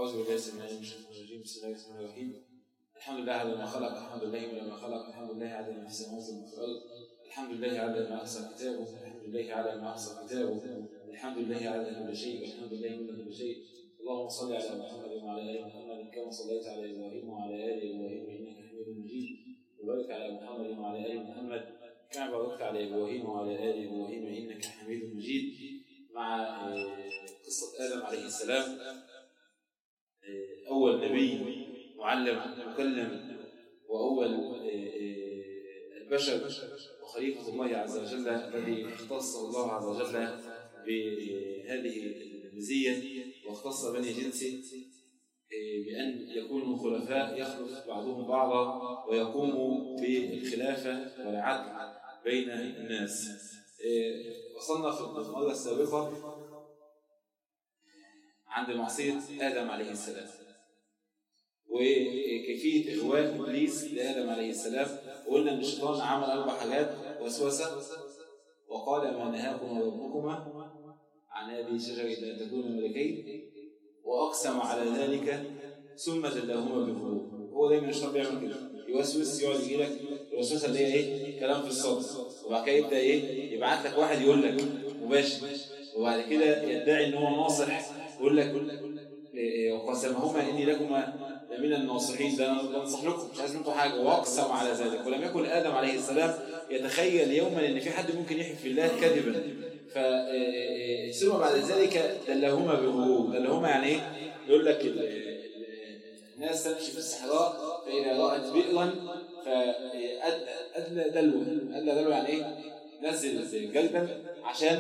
أعوذ بالله السميع العليم من الشيطان الرجيم. بسم الله الرحمن الرحيم. الحمد لله على ما خلق، الحمد لله ولما خلق، الحمد لله على ما في السماوات وما في الأرض، الحمد لله على ما أحصى كتابه، الحمد لله على ما أحصى كتابه، الحمد لله على كل شيء، والحمد لله من كل شيء. اللهم صل على محمد وعلى آل محمد كما صليت على إبراهيم وعلى آل إبراهيم إنك حميد مجيد، وبارك على محمد وعلى آل محمد كما باركت على إبراهيم وعلى آل إبراهيم إنك حميد مجيد. مع قصة آدم عليه السلام، أول نبي معلم مكلم وأول البشر وخليفة الله عز وجل الذي اختص الله عز وجل بهذه المزية واختص بني جنسه بأن يكونوا خلفاء يخلف بعضهم بعضا ويقوموا بالخلافة والعدل بين الناس. وصلنا في المرة السابقة عند معصية آدم عليه السلام وكيفية إغواء إبليس لآدم عليه السلام. وقلنا أن الشيطان عمل 4 حاجات: وسوسة وقال ما نهاكما ربكما عن هذه الشجرة إلا أن تكونا ملكين، وأقسم على ذلك ثم دلاهما بغرور. هو دايما الشيطان بيعمل كده، يوسوس، يقعد يجي لك الوسوسة اللي هي إيه؟ كلام في الصدر، وبعد كده يبدأ إيه؟ يبعت لك واحد يقول لك مباشر، وبعد كده يدعي إن هو ناصح، يقول لك وقسمهما إني لكما لمن الناصحين، ده أنا بنصح لكم، مش عايز منكم حاجة. وأقسم على ذلك. ولم يكن آدم عليه السلام يتخيل يوما إن في حد ممكن يحلف في الله كذبا، ثم بعد ذلك دلهما بغرور. دلهما يعني إيه؟ يقول لك الناس تمشي في الصحراء فإذا رأت بئرا فأدلى دلوه. أدلى دلوه يعني إيه؟ نزل جلدا عشان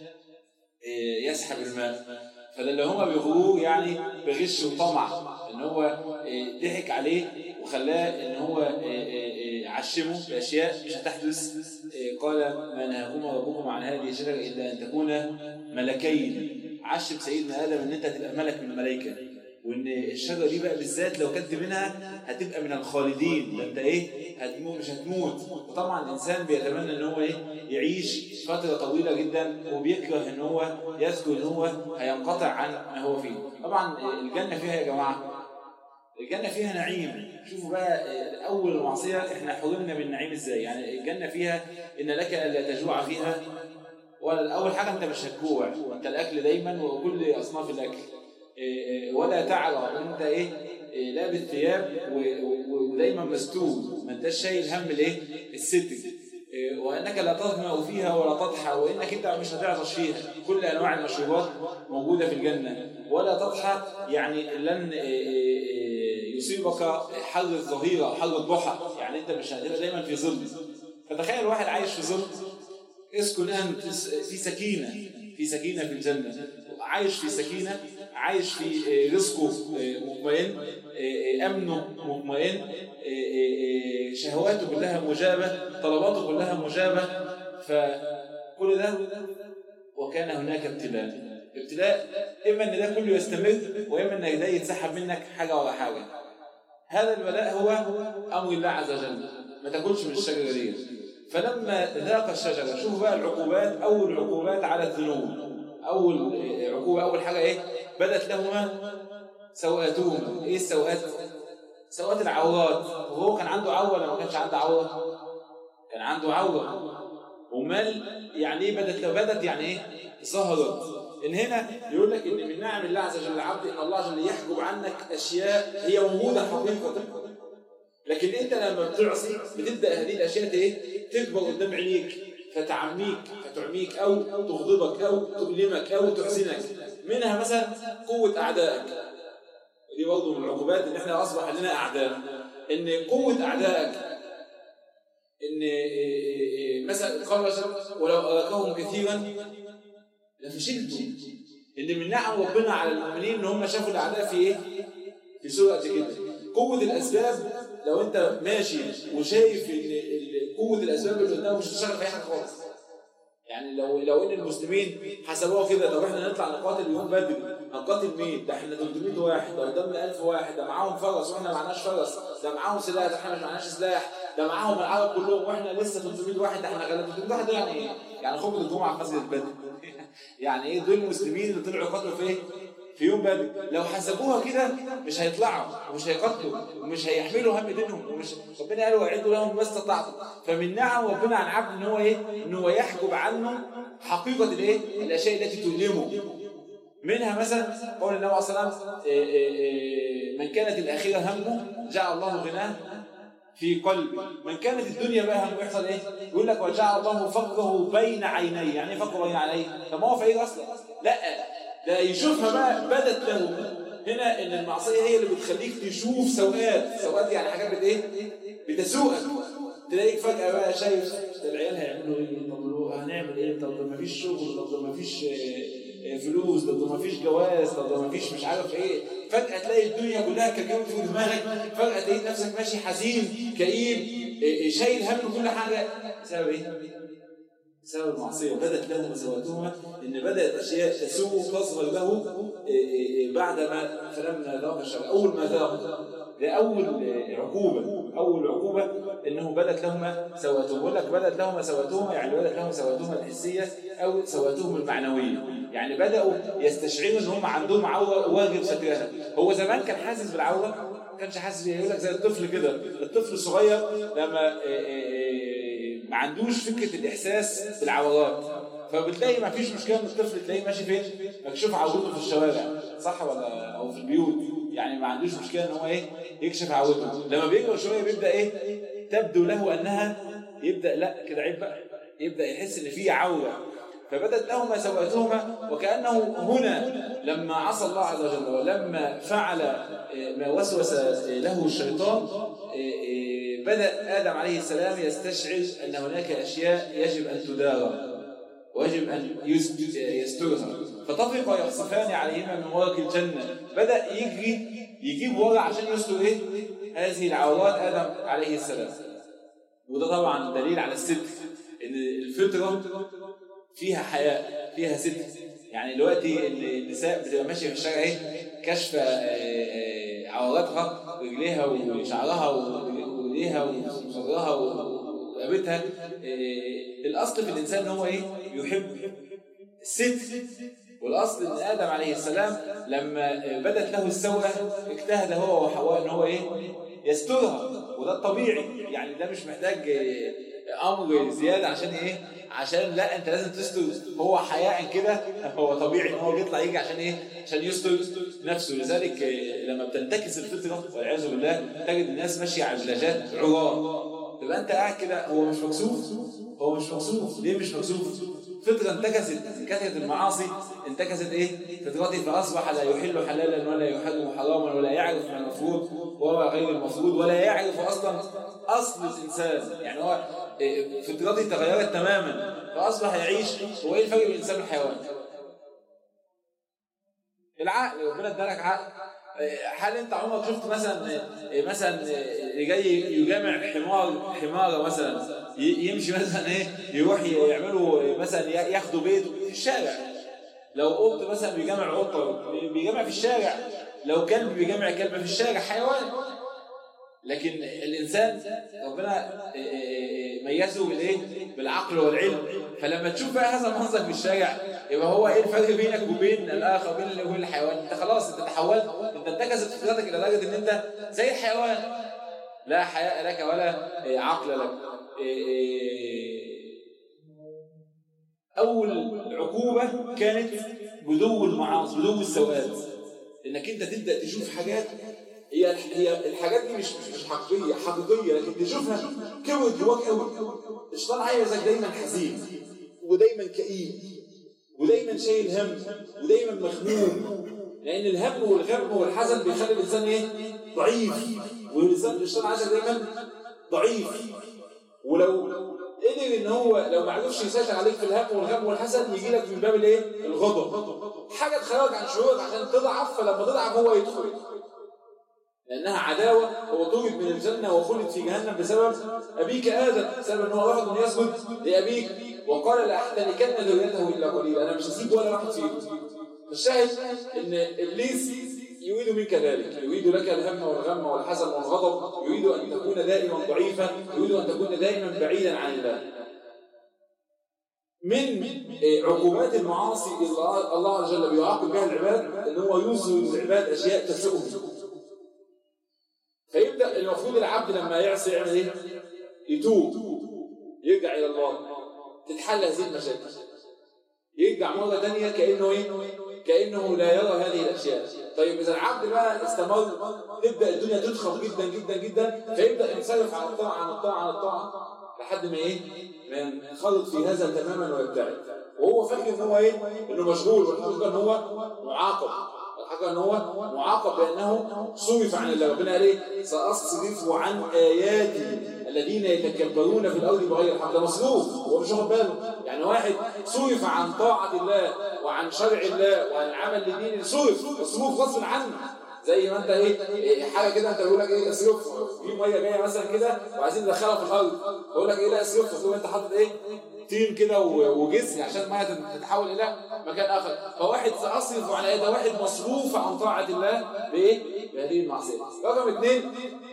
يسحب الماء. فدلهما بغرور يعني بغش وطمع، ان هو ضحك عليه وخلاه ان هو عشمه باشياء مش هتحدث. قال ما نهاكما ربكما عن هذه الشجره الا ان تكونا ملكين. عشم سيدنا ادم ان انت هتبقى ملك من الملائكه، وان الشجره دي بقى بالذات لو كلت منها هتبقى من الخالدين، ده انت ايه؟ هتموت، مش هتموت. وطبعا الانسان بيتمنى ان هو ايه؟ يعيش فتره طويله جدا، وبيكره ان هو يذكر ان هو هينقطع عن ما هو فيه. طبعا الجنه فيها يا جماعه، الجنه فيها نعيم. شوفوا بقى اول المعصيه احنا حرمنا بالنعيم ازاي. يعني الجنه فيها ان لك الا تجوع فيها، ولا اول حاجه انت مش هتجوع، انت الاكل دايما وكل اصناف الاكل، ولا تعرى انت ايه؟ لابس ثياب ودايما مستور، ما انتش شايل هم الايه؟ الستر. وانك لا تظمأ فيها ولا تضحى، وانك انت مش هتعطش فيها. كل انواع المشروبات موجوده في الجنه. ولا تضحى يعني لن يصيبك حر الظهيره، حر الضحى، يعني انت مش هتبقى دايما في ظل. فتخيل واحد عايش في ظل، اسكن انت في سكينه، في سكينه في الجنه، عايش في سكينه، عايش في رزقه مطمئن، امنه مطمئن، شهواته كلها مجابه، طلباته كلها مجابه. فكل ده وكان هناك ابتلاء، اما ان ده كله يستمر، واما ان ده يتسحب منك حاجه ورا حاجه. هذا البلاء هو امر الله عز وجل، ما تاكلش من الشجره دي. فلما ذاق الشجره، شوفوا بقى العقوبات. اول العقوبات على الذنوب، اول عقوبه، اول حاجه ايه؟ بدت لهما سوءاتهما. ايه السوءات؟ سوءات العورات. وهو كان عنده عوره ولا ما كانش عنده عوره؟ كان عنده عوره. ومال يعني ايه بدت؟ لو بدت يعني ايه؟ ظهرت. ان هنا يقول لك ان من نعم الله عز وجل العبد ان الله عز وجل يحجب عنك اشياء هي موجوده حقيقه، لكن انت لما بتعصي بتبدا هذه الاشياء ايه؟ تكبر قدام عينيك، فتعميك، فتعميك، او تغضبك، او تؤلمك، او تحزنك. منها مثلا قوه اعدائك. دي برضه من العقوبات ان احنا اصبح لنا اعداء. ان قوه اعدائك، ان مثلا قال ولو اراكهم كثيرا لفشلتم. ان من نعم ربنا على المؤمنين ان هم شافوا الاعداء في ايه؟ في سوره كده. قوه الاسباب، لو انت ماشي وشايف ان قوه الاسباب اللي قدامك مش هتشتغل في اي حاجه خالص. يعني لو ان المسلمين حسبوها كده، طب احنا نطلع نقاتل يوم بدر، هنقاتل مين؟ ده احنا 300 واحد، ده قدامنا 1000 واحد، ده معاهم فرس واحنا ما معناش فرس، ده معاهم سلاح ده احنا مش معناش سلاح، ده معاهم العرب كلهم واحنا لسه 300 واحد، ده احنا غلبنا 300 واحد. يعني ايه؟ يعني خطبه الجمعه في مسجد بدر. يعني ايه دول المسلمين اللي طلعوا قتلوا في ايه؟ في يوم بدر. لو حسبوها كده مش هيطلعوا ومش هيقتلوا ومش هيحملوا هم دينهم، ومش ربنا قال واعدوا لهم ما استطعتم. فمن نعم ربنا على العبد ان هو ايه؟ ان هو يحجب عنه حقيقه الايه؟ الاشياء التي تؤلمه. منها مثلا قول النبي صلى الله عليه وسلم من كانت الاخره همه جعل الله غناه في قلبه. من كانت الدنيا بقى هم يحصل ايه؟ يقول لك وجعل الله فقره بين عينيه. يعني ايه فقره بين عينيه؟ طب ما هو فقير اصلا. لا، ده يشوفها بقى بدت له هنا ان المعصيه هي اللي بتخليك تشوف سوءات يعني حاجات ايه؟ بتسوءك. تلاقيك فجاه بقى شايف ده العيال هيعملوا ايه؟ طب هنعمل ايه؟ طب ما فيش شغل، طب ما فيش فلوس، طب ما فيش جواز، طب ما فيش مش عارف ايه. فجاه تلاقي الدنيا كلها كجوت في دماغك، فجاه تلاقي نفسك ماشي حزين كئيب شايل هم كل حاجه. بسبب ايه؟ بسبب المعصيه. بدت له مساواتهما، ان بدات اشياء تسوء تصغر له بعدما فلما ذاق الشر. اول ما ذاق ده اول عقوبه انه بدت لهما سواتهما. يقول لك بدت لهما سواتهما يعني بدت لهم سواتهما الحسيه او سواتهم المعنويه. يعني بداوا يستشعروا ان هم عندهم عوره واجب سترها. هو زمان كان حاسس بالعوره، ما كانش حاسس بيها. يقول لك زي الطفل كده، الطفل الصغير لما ما عندوش فكره الاحساس بالعورات، فبتلاقي ما فيش مشكله ان الطفل تلاقيه ماشي فين مكشوف عورته في الشوارع، صح ولا او في البيوت. يعني ما عندوش مشكله ان هو ايه يكشف عورته. لما بيكبر شويه بيبدا ايه تبدو له انها يبدا لا كده عيب بقى، يبدا يحس ان في عوره. فبدت لهما سوءاتهما. وكانه هنا لما عصى الله عز وجل ولما فعل ما وسوس له الشيطان بدأ آدم عليه السلام يستشعر أن هناك أشياء يجب أن تدار ويجب أن يسترها. فطفق يخصفان عليهما من ورق الجنة. بدأ يجيب ورق عشان يستر إيه؟ هذه العورات آدم عليه السلام. وده طبعا دليل على الستر، إن الفطرة فيها حياء فيها ستر. يعني دلوقتي النساء بتبقى ماشية في الشارع إيه؟ كشف عوراتها ورجليها وشعرها وإيديها وصدرها ورقبتها. الأصل في الإنسان إن هو إيه؟ يحب الستر. والأصل إن آدم عليه السلام لما بدت له السوءة اجتهد هو وحواء إن هو إيه؟ يسترها. وده الطبيعي، يعني ده مش محتاج أمر زيادة عشان إيه؟ عشان لا أنت لازم تستر. هو حياء كده هو طبيعي إن هو بيطلع يجي عشان إيه؟ عشان يستر نفسه. لذلك لما بتنتكس الفطرة والعياذ بالله تجد الناس ماشية على البلاجات عراة. تبقى أنت قاعد كده هو مش مكسوف. ليه مش مكسوف؟ فطرة انتكست، كثرة المعاصي انتكست ايه؟ فطرتي فأصبح لا يحل حلالا ولا يحرم حراما ولا يعرف ما المفروض وهو غير المفروض ولا يعرف أصلا أصل الإنسان. يعني هو فطرتي تغيرت تماما فأصبح يعيش. هو ايه الفرق بين الإنسان والحيوان؟ العقل. ربنا ادالك عقل. هل انت عمرك شفت مثلا جاي يجامع حماره مثلا يمشي مثلا ايه يروح يعملوا مثلا ياخدوا بيت في الشارع؟ لو قط مثلا بيجامع قطه بيجامع في الشارع، لو كلب بيجامع كلب في الشارع حيوان. لكن الانسان ربنا ميزه بالايه؟ بالعقل والعلم. فلما تشوف بقى هذا المنظر في الشارع يبقى هو ايه الفرق بينك وبين الاخر وبين الحيوان؟ انت خلاص انت تحولت، انت انتكست فطرتك الى درجه ان انت زي الحيوان، لا حياء لك ولا عقل لك. اول عقوبه كانت بدو المعاصي، بدو السوءات، انك انت تبدا تشوف حاجات هي الحاجات دي مش حقيقيه لكن تشوفها كبرت جواك قوي. الشيطان عايزك دايما حزين ودايما كئيب ودايما شايل هم ودايما مخموم، لان الهم والغم والحزن بيخلي الانسان ايه؟ ضعيف. والانسان الشيطان عايزك دايما ضعيف. ولو قدر ان هو لو ما عرفش يسيطر عليك في الهم والغم والحزن يجي لك من باب الايه؟ الغضب، حاجه تخرجك عن شعورك عشان تضعف. فلما تضعف هو يدخل، لأنها عداوة. هو طرد من الجنة وخلد في جهنم بسبب أبيك آدم، بسبب أنه رفض أن يسجد لأبيك وقال لأحترقن ذريته إلا قليلا، أنا مش هسيب ولا واحد فيهم. الشاهد إن إبليس يريد منك ذلك، يريد لك الهم والغم والحزن والغضب، يريد أن تكون دائما ضعيفا، يريد أن تكون دائما بعيدا عن الله. من عقوبات المعاصي الله عز وجل بيعاقب بها العباد ان هو يوصل للعباد اشياء تسوءهم، فيبدا المفروض العبد لما يعصي يعمل ايه؟ يتوب، يرجع الى الله، تتحل هذه المشاكل، يرجع مره ثانيه كانه ايه؟ كانه لا يرى هذه الاشياء. طيب اذا العبد بقى استمر تبدا الدنيا تضخم جدا جدا جدا، فيبدا ينصرف عن الطاعه عن الطاعه عن الطاعه لحد ما ايه؟ ما ينخرط في هذا تماما ويبتعد، وهو فاكر ان هو ايه؟ انه مشغول، والحقيقه ان هو معاقب، الحقيقه ان هو معاقب بانه صرف عن الله. ربنا قال ايه؟ ساصرف عن اياتي الذين يتكبرون في الارض بغير الحق. ده مصروف، هو مش واخد باله. يعني واحد صرف عن طاعه الله وعن شرع الله وعن العمل لدين، صرف مصروف غصب عنه. زي ما انت ايه حاجه كده، انت بيقول لك ايه؟ اصرف في ميه جايه مثلا كده وعايزين ندخلها في الارض، بقول لك ايه؟ لا اصرف، تقول انت حاطط ايه؟ طين كده وجسم عشان الميه تتحول الى مكان اخر. فواحد ساصرف عن ايه؟ ده واحد مصروف عن طاعه الله بايه؟ بهذه المعصيه. رقم 2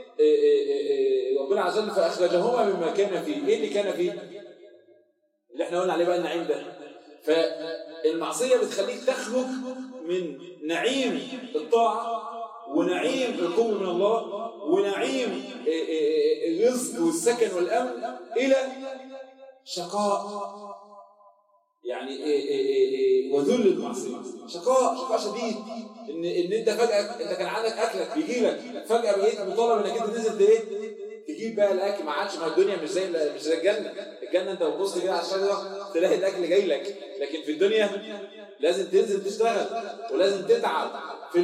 ربنا عز وجل فاخرجهما مما كان فيه. ايه اللي كان فيه؟ اللي احنا قلنا عليه بقى النعيم ده. فالمعصيه بتخليك تخرج من نعيم الطاعه ونعيم القرب من الله ونعيم الرزق والسكن والامن الى شقاء، يعني وذل المعصيه. شقاء شديد، ان انت فجاه انت كان عندك اكلك بيجي لك، فجاه بقيت مطالب انك انت تنزل ايه؟ تجيب بقى الاكل. ما عادش، ما الدنيا مش زي الجنه. الجنه انت بتبص كده على الشجره تلاقي الاكل جاي لك، لكن في الدنيا لازم تنزل تشتغل ولازم تتعب. في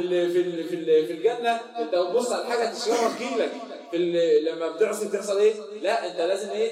الجنه انت بتبص على حاجه تشربها تجيلك. لما بتعصي بتحصل ايه؟ لا انت لازم ايه؟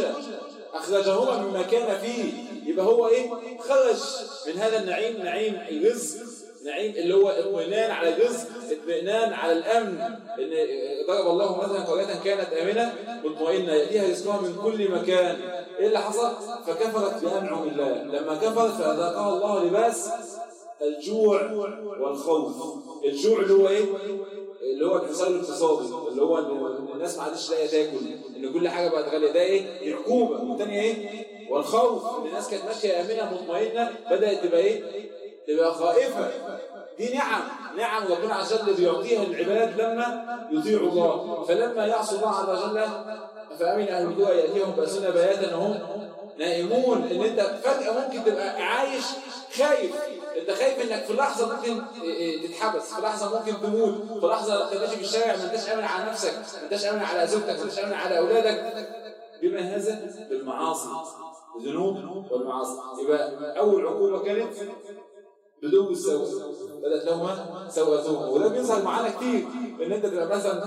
اخرجهما مما كان فيه. يبقى هو ايه؟ خرج من هذا النعيم، نعيم الرزق، نعيم اللي هو اطمئنان على الرزق، اطمئنان على الامن. ان ضرب الله مثلا قرية كانت امنه مطمئنه ياتيها رزقها من كل مكان. ايه اللي حصل؟ فكفرت بانعم الله. لما كفرت فاذاقها الله لباس الجوع والخوف. الجوع اللي هو ايه؟ اللي هو الحصار الاقتصادي، اللي هو ان الناس ما عادش لاقيه تاكل، ان كل حاجه بقت غاليه. ده ايه؟ عقوبه. والثانيه ايه؟ والخوف، ان الناس كانت ماشيه امنه مطمئنه بدات تبقى ايه؟ تبقى خائفه. دي نعم ربنا عز وجل بيعطيها للعباد لما يطيعوا الله. فلما يعصوا الله عز وجل فامن اهل الجوع ياتيهم باسنا بياتا وهم نائمون. ان انت فجاه ممكن تبقى عايش خايف. انت خايف انك في لحظه ممكن تتحبس، في لحظه ممكن تموت، في لحظه تمشي في الشارع ما انتش امن على نفسك، ما انتش امن على زوجتك، ما انتش امن على اولادك. بما هذا بالمعاصي، الذنوب والمعاصي. يبقى اول عقوبه كانت بدون السوء، بدات لهما سوءتهما. وده بيظهر معانا كتير، ان انت تبقى مثلا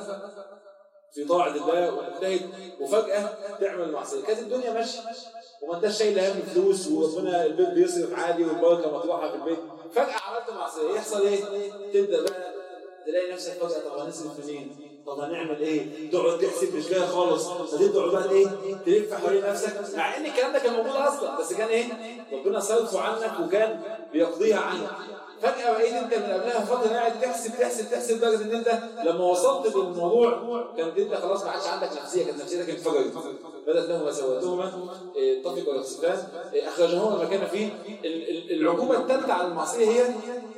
في طاعه الله ومجتهد وفجاه تعمل معصيه. كانت الدنيا ماشيه وما انتش شايل هم فلوس وربنا البيت بيصرف عادي والبركه مطروحه في البيت، فجاه عملت معصيه. يحصل ايه؟ تبدا بقى تلاقي نفسك فجاه طب هنصرف منين؟ طب هنعمل ايه؟ تقعد تحسب مش جايه خالص، فتبدا بقى ايه؟ تلف حوالين نفسك، مع ان الكلام ده كان موجود اصلا، بس كان ايه؟ ربنا صرفه عنك وكان بيقضيها عنك. فجاه بقيت انت من قبلها فتره قاعد تحسب لدرجه ان انت لما وصلت للموضوع كانت انت خلاص ما عادش عندك نفسيه، كانت نفسيتك انفجرت. بدات لهما سوءتهما اتفقوا ويخسفان اخرجهما ما كان فيه. العقوبه الثالثه على المعصيه هي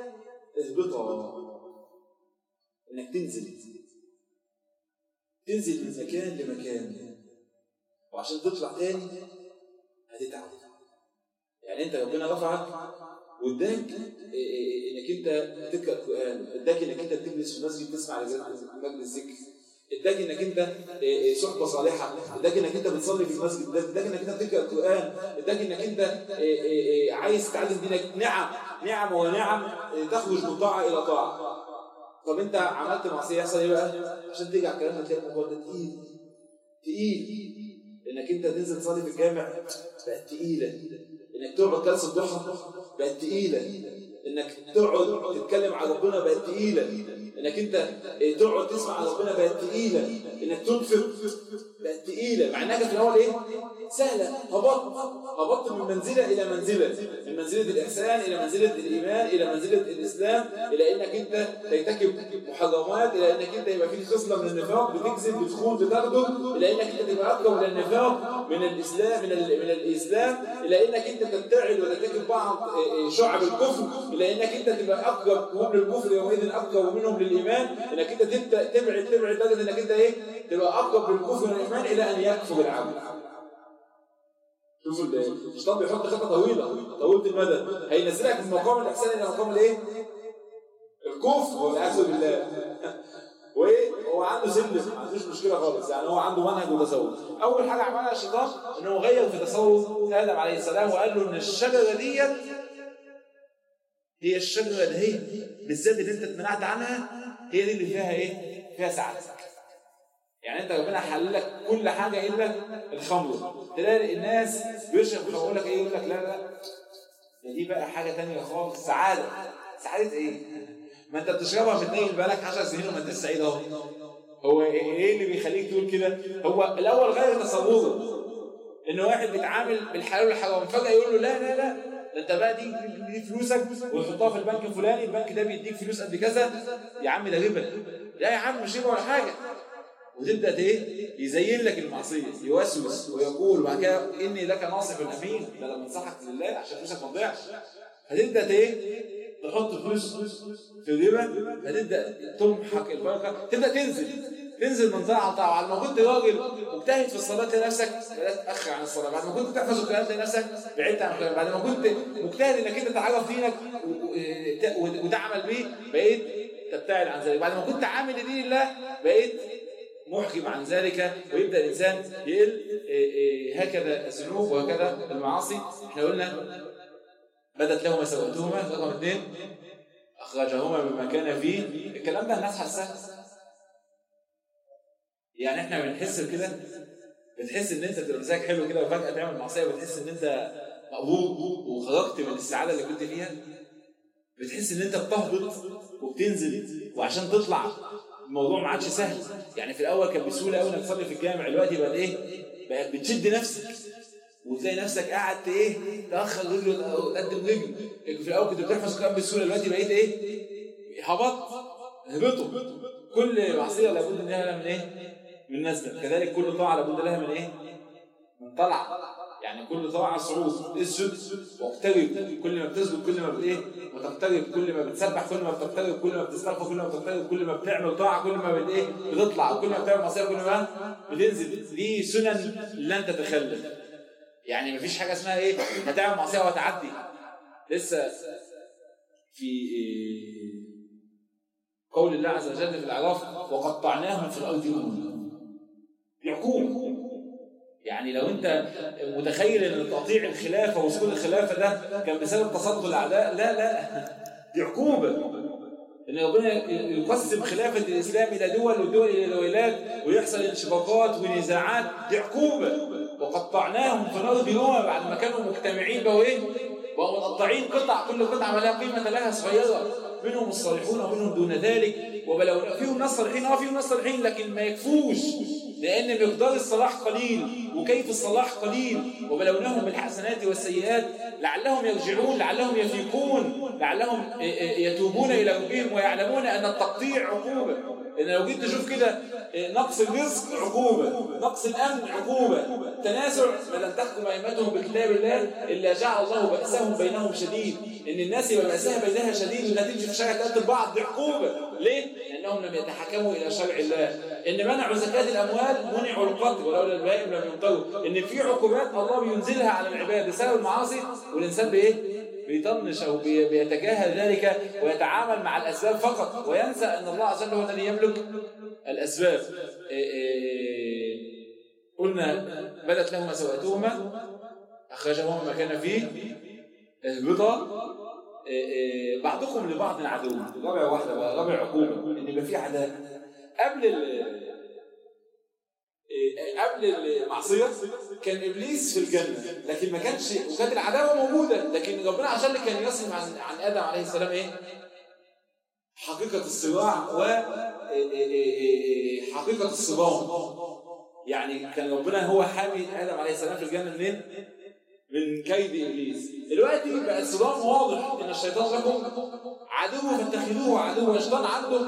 اهبطها، انك تنزل من مكان لمكان، وعشان تطلع تاني هتتعب. يعني انت ربنا رفعك واداك انك انت تقرا القران، اداك انك انت تجلس في المسجد تسمع مجلس ذكر، اداك انك انت صحبه صالحه، اداك انك انت بتصلي في المسجد، اداك انك انت تقرا القران، اداك انك انت عايز تتعلم دينك. نعم ونعم تخرج من طاعه الى طاعه. طب انت عملت معصيه يحصل ايه بقى؟ عشان تيجي على الكلام تلاقي الموضوع ده تقيل. انك انت تنزل تصلي في الجامع بقت تقيله، انك تقعد جلسه ضحى بقت تقيله، انك تقعد تتكلم على ربنا بقت تقيله، انك انت تقعد تسمع على ربنا بقت تقيله، انك تنفق بقت تقيله. مع انها في الاول ايه؟ سهلة، هبطت من منزلة إلى منزلة، من منزلة الإحسان إلى منزلة الإيمان إلى منزلة الإسلام، إلى إنك أنت ترتكب محرمات، إلى إنك أنت يبقى فيك خصلة من النفاق، بتكذب، بتخون، بتغدر، إلى إنك أنت تبقى أقرب إلى النفاق من الإسلام من الإسلام، إلى إنك أنت تبتعد وترتكب بعض شعب الكفر، إلى إنك أنت تبقى أقرب هم للكفر يومئذ أقرب منهم للإيمان، إنك أنت تبعد لدرجة إنك أنت إيه تبقى أقرب للكفر والإيمان إلى أن يكفر العبد. شوفوا الشيطان بيحط خطة طويلة المدى، هينزلك من مقام الإحسان إلى مقام الإيه؟ الكفر والعياذ بالله. وإيه؟ هو عنده سلم، ما عندوش مشكلة خالص، يعني هو عنده منهج وتصور. أول حاجة عملها الشيطان إنه غير في تصور آدم عليه السلام، وقال له إن الشجرة ديت هي الشجرة اللي هي بالذات اللي أنت اتمنعت عنها، هي دي اللي فيها إيه؟ فيها سعادتك. يعني انت ربنا حلل لك كل حاجه الا الخمر. تلاقي الناس بيشرب خمر يقول لك ايه؟ يقول لك لا دي بقى حاجه ثانيه خالص. سعاده ايه؟ ما انت بتشربها متنيل بقالك 10 سنين وما انتش سعيد اهو. هو ايه اللي بيخليك تقول كده؟ هو الاول غير تصوره ان واحد بيتعامل بالحلال والحرام، فجاه يقول له لا ده انت بقى دي فلوسك وتحطها في البنك الفلاني، البنك ده بيديك فلوس قد كذا، يا عم ده ربا. لا يا عم مش ربا ولا حاجه. وتبدأ ايه؟ يزين لك المعصية، يوسوس ويقول بعد كده إني لك ناصح أمين، ده لما انصحك لله عشان فلوسك ما تضيعش. هتبدأ ايه؟ تحط فلوس في الربا، هتبدأ تمحق البركة، تبدأ تنزل من طاعة لطاعة. بعد ما كنت راجل مجتهد في الصلاة تلاقي نفسك بدأت تأخر عن الصلاة، بعد ما كنت تحفظ القرآن تلاقي نفسك بعدت عن القرآن، بعد ما كنت مجتهد إنك أنت تعرف دينك وتعمل به بقيت تبتعد عن ذلك، بعد ما كنت عامل لدين الله بقيت محكم عن ذلك، ويبدأ الإنسان يقل. هكذا الذنوب وهكذا المعاصي. احنا قلنا بدت لهما سوءتهما، رقم 2 أخرجهما مما كان فيه. الكلام ده الناس حسها، يعني احنا بنحس بكده، بتحس ان انت تبقى مزاجك حلو كده وفجأة تعمل معصية وبتحس ان انت مقبوض وخرجت من السعادة اللي كنت فيها، بتحس ان انت بتهبط وبتنزل، وعشان تطلع الموضوع ما عادش سهل. يعني في الاول كان بسهوله قوي انك تصلي في الجامع، دلوقتي بقى ايه؟ بقى بتشد نفسك وتلاقي نفسك قاعد ايه؟ تاخر رجل او تقدم رجل. في الاول كنت بتحفظ القرآن بسهوله، دلوقتي بقيت ايه؟ هبطوا. كل معصيه لابد منها من ايه؟ من نزله. كذلك كل طاعه لابد لها من ايه؟ من طلعه. يعني كل طاعه صعود. اسجد واقترب، كل ما بتسجد كل ما بايه؟ وتقترب، كل ما بتسبح كل ما بتقترب، كل ما بتستغفر كل ما بتقترب، كل ما بتعمل طاعه كل ما بت ايه؟ بتطلع، وكل ما بتعمل معصيه كل ما بتنزل. دي سنن لن تتخلف. يعني مفيش حاجه اسمها ايه؟ هتعمل معصيه وهتعدي. لسه في قول الله عز وجل في الأعراف وقطعناهم في الأرض أمما. يعقوب. يعني لو انت متخيل ان تقطيع الخلافه ووصول الخلافه ده كان بسبب تصدق الاعداء، لا دي عقوبه. ان ربنا يقسم خلافه الاسلام الى دول والدول الى دويلات ويحصل انشقاقات ونزاعات، دي عقوبه. وقطعناهم في الارض امما، بعد ما كانوا مجتمعين بقوا ايه؟ بقوا مقطعين قطع، كل قطعه لها قيمه لها صغيره، منهم الصالحون ومنهم دون ذلك. وبلغنا فيهم ناس صالحين، فيهم ناس صالحين لكن ما يكفوش، لأن مقدار الصلاح قليل وكيف الصلاح قليل. وبلوناهم بالحسنات والسيئات لعلهم يرجعون، لعلهم يفيقون، لعلهم يتوبون إلى ربهم ويعلمون أن التقطيع عقوبة. إن لو جيت تشوف كده نقص الرزق عقوبة، نقص الأمن عقوبة، تنازع فلن تحكم أئمتهم بكتاب الله إلا جعل الله بأسهم بينهم شديد. إن الناس يبقى بأسها بينها شديد ولا تمشي في شارع تقتل بعض، دي عقوبة. ليه؟ لأنهم لم يتحكموا إلى شرع الله. إن منعوا زكاة الأموال منعوا القتل ولولا البهائم لم يمطروا. إن في عقوبات الله بينزلها على العباد بسبب المعاصي، والإنسان بإيه؟ بيطنش أو بيتجاهل ذلك ويتعامل مع الأسباب فقط، وينسى أن الله عز وجل هو الذي يملك الأسباب. قلنا بدت لهما سوءتهما أخرجهما ما كان فيه اهبطا بعضكم لبعض عدو. رابع واحدة بقى، رابع عقوبة، إن يبقى في عداء قبل المعصية. كان إبليس في الجنة لكن ما كانش، وكانت العداوة موجودة، لكن ربنا عشان كان يصل عن آدم عليه السلام إيه؟ حقيقة الصراع وحقيقة الصبام. يعني كان ربنا هو حامي آدم عليه السلام في الجنة منين؟ من كيد إبليس. دلوقتي بقى الصدام واضح إن الشيطان لكم عدو فاتخذوه عدوا. الشيطان عنده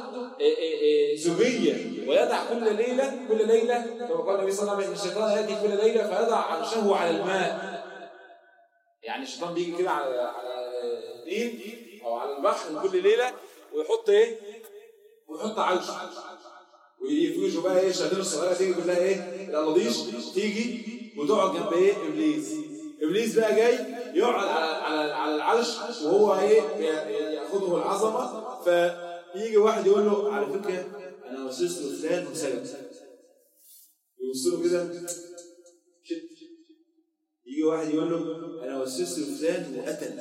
زجية ويدع كل ليلة كما قال النبي صلى الله عليه وسلم إن الشيطان يأتي كل ليلة فيضع عرشه على الماء. يعني الشيطان بيجي كده على النيل أو على البحر كل ليلة ويحط إيه؟ ويحط عرشه ويفوجوا بقى إيه الشياطين الصغيرة تيجي كلها إيه؟ القلاضيش تيجي وتقعد جنب إيه؟ إبليس بقى جاي يقعد على العرش وهو إيه؟ يأخذه العظمة. فيجي واحد يقول له على فكرة أنا وسوست فلان وسلم، يبص له كده شت. يجي واحد يقول له أنا وسوست فلان وقتل.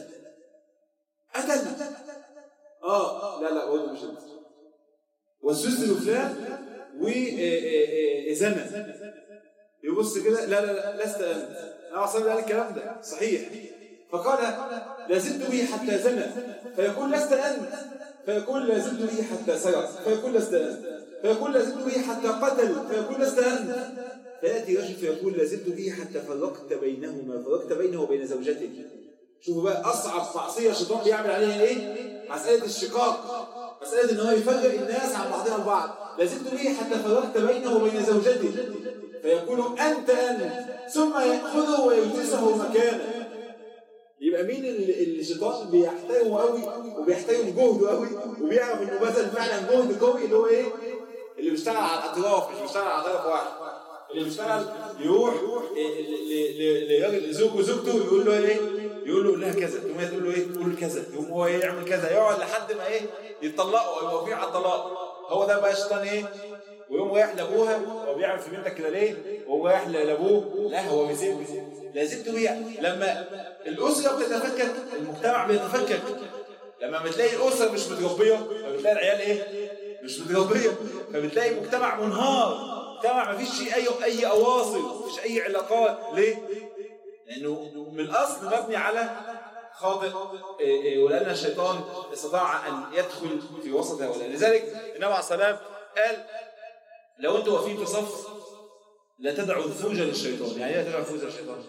لا قول مش أنت. وسوست فلان وزنى. يبص كده لا لست أنت. أنا أصلا قال الكلام ده صحيح. فقال لازلت به حتى زنى فيقول لست أنت، فيقول لازلت به حتى سرق فيقول لست أنت، فيقول لازلت به حتى قتل فيقول لست أنت. فيأتي رجل فيقول لازلت به حتى فرقت بينه وبين زوجته. شوفوا بقى أصعب معصية الشيطان بيعمل عليها إيه؟ مسألة الشقاق، مسألة إن هو يفرق الناس عن بعضها البعض. لازلت به حتى فرقت بينه وبين زوجته فيقول أنت ثم يأخذه ويجلسه مكانه. يبقى مين اللي الشيطان بيحتاجه قوي وبيحتاجه جهده قوي وبيعرف انه بذل فعلا جهد قوي اللي هو ايه؟ اللي بيشتغل على الاطراف مش بيشتغل على طرف واحد. اللي بيشتغل يروح لراجل زوجته يقول له ايه؟ يقول له لها كذا، ثم تقول له ايه؟ تقول له كذا، يقوم هو يعمل كذا، يقعد لحد ما ايه؟ يطلقوا او يوافقوا على الطلاق. هو ده بقى الشيطان ايه؟ ويقوم رايح لابوها هو بيعمل في بنتك كده ليه؟ وهو رايح لابوه لا هو بيسيب. لازلت بيه. لما الاسره بتتفكك المجتمع بيتفكك. لما بتلاقي الاسره مش متربيه فبتلاقي العيال ايه؟ مش متربيه، فبتلاقي مجتمع منهار، مجتمع ما فيش اي اواصر، ما فيش اي علاقات. ليه؟ لانه من الاصل مبني على خاطئ ولان الشيطان استطاع ان يدخل في وسط هؤلاء. لذلك النبي عليه الصلاه والسلام قال لو انتوا واقفين في صف لا تدعوا الفوج للشيطان. يعني ايه تدعوا الفوج للشيطان؟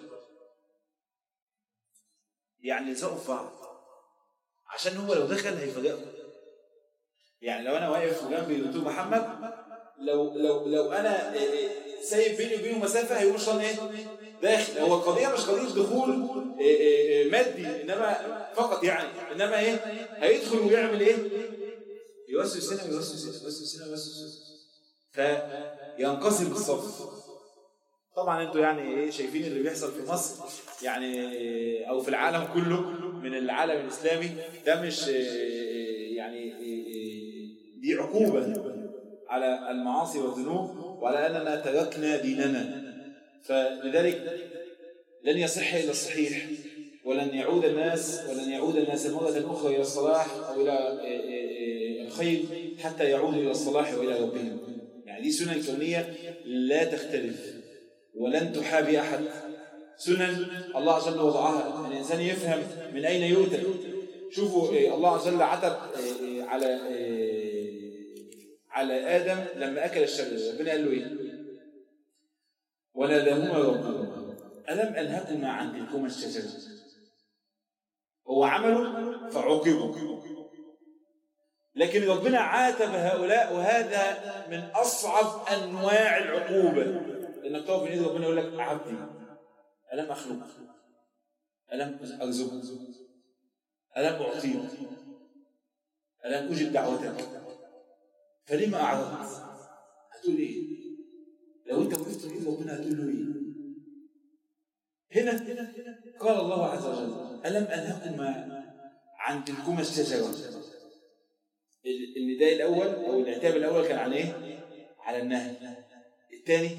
يعني لزقوا في بعض عشان هو لو دخل هيفاجئكم. يعني لو انا واقف جنبي دكتور محمد لو انا سايب بيني وبينه مسافه هيقول الشيطان ايه؟ داخل. هو القضيه مش قضيه دخول مادي انما فقط يعني، انما ايه؟ هيدخل ويعمل ايه؟ يوسوس هنا ويوسوس هنا فينقسم الصف. طبعا انتوا يعني ايه شايفين اللي بيحصل في مصر يعني او في العالم كله من العالم الاسلامي ده مش يعني دي عقوبه على المعاصي والذنوب وعلى اننا تركنا ديننا. فلذلك لن يصح الى الصحيح ولن يعود الناس مره اخرى الى الصلاح او الى الخير حتى يعودوا الى الصلاح والى ربهم. يعني دي سنن كونيه لا تختلف ولن تحابي أحد. سنن الله عز وجل وضعها الإنسان يفهم من أين يؤتى. شوفوا الله عز وجل عتب على آدم لما أكل الشجرة. ربنا قال له إيه؟ وناداهما ربهما ألم أنهكما عن تلكما الشجرة؟ هو عمله فعوقبه، لكن ربنا عاتب هؤلاء وهذا من أصعب أنواع العقوبة. لأنك تقف من إيد ربنا يقول لك عبدي ألم أخلق، ألم أرزقك، ألم أعطيك، ألم أجب دعوتك، فلما أعرضت؟ هتقول إيه؟ لو أنت وقفت من إيد ربنا هتقول له إيه؟ هنا قال الله عز وجل ألم أنهكما عن تلكما الشجرة. النداء الأول أو العتاب الأول كان عن إيه؟ على النهي. الثاني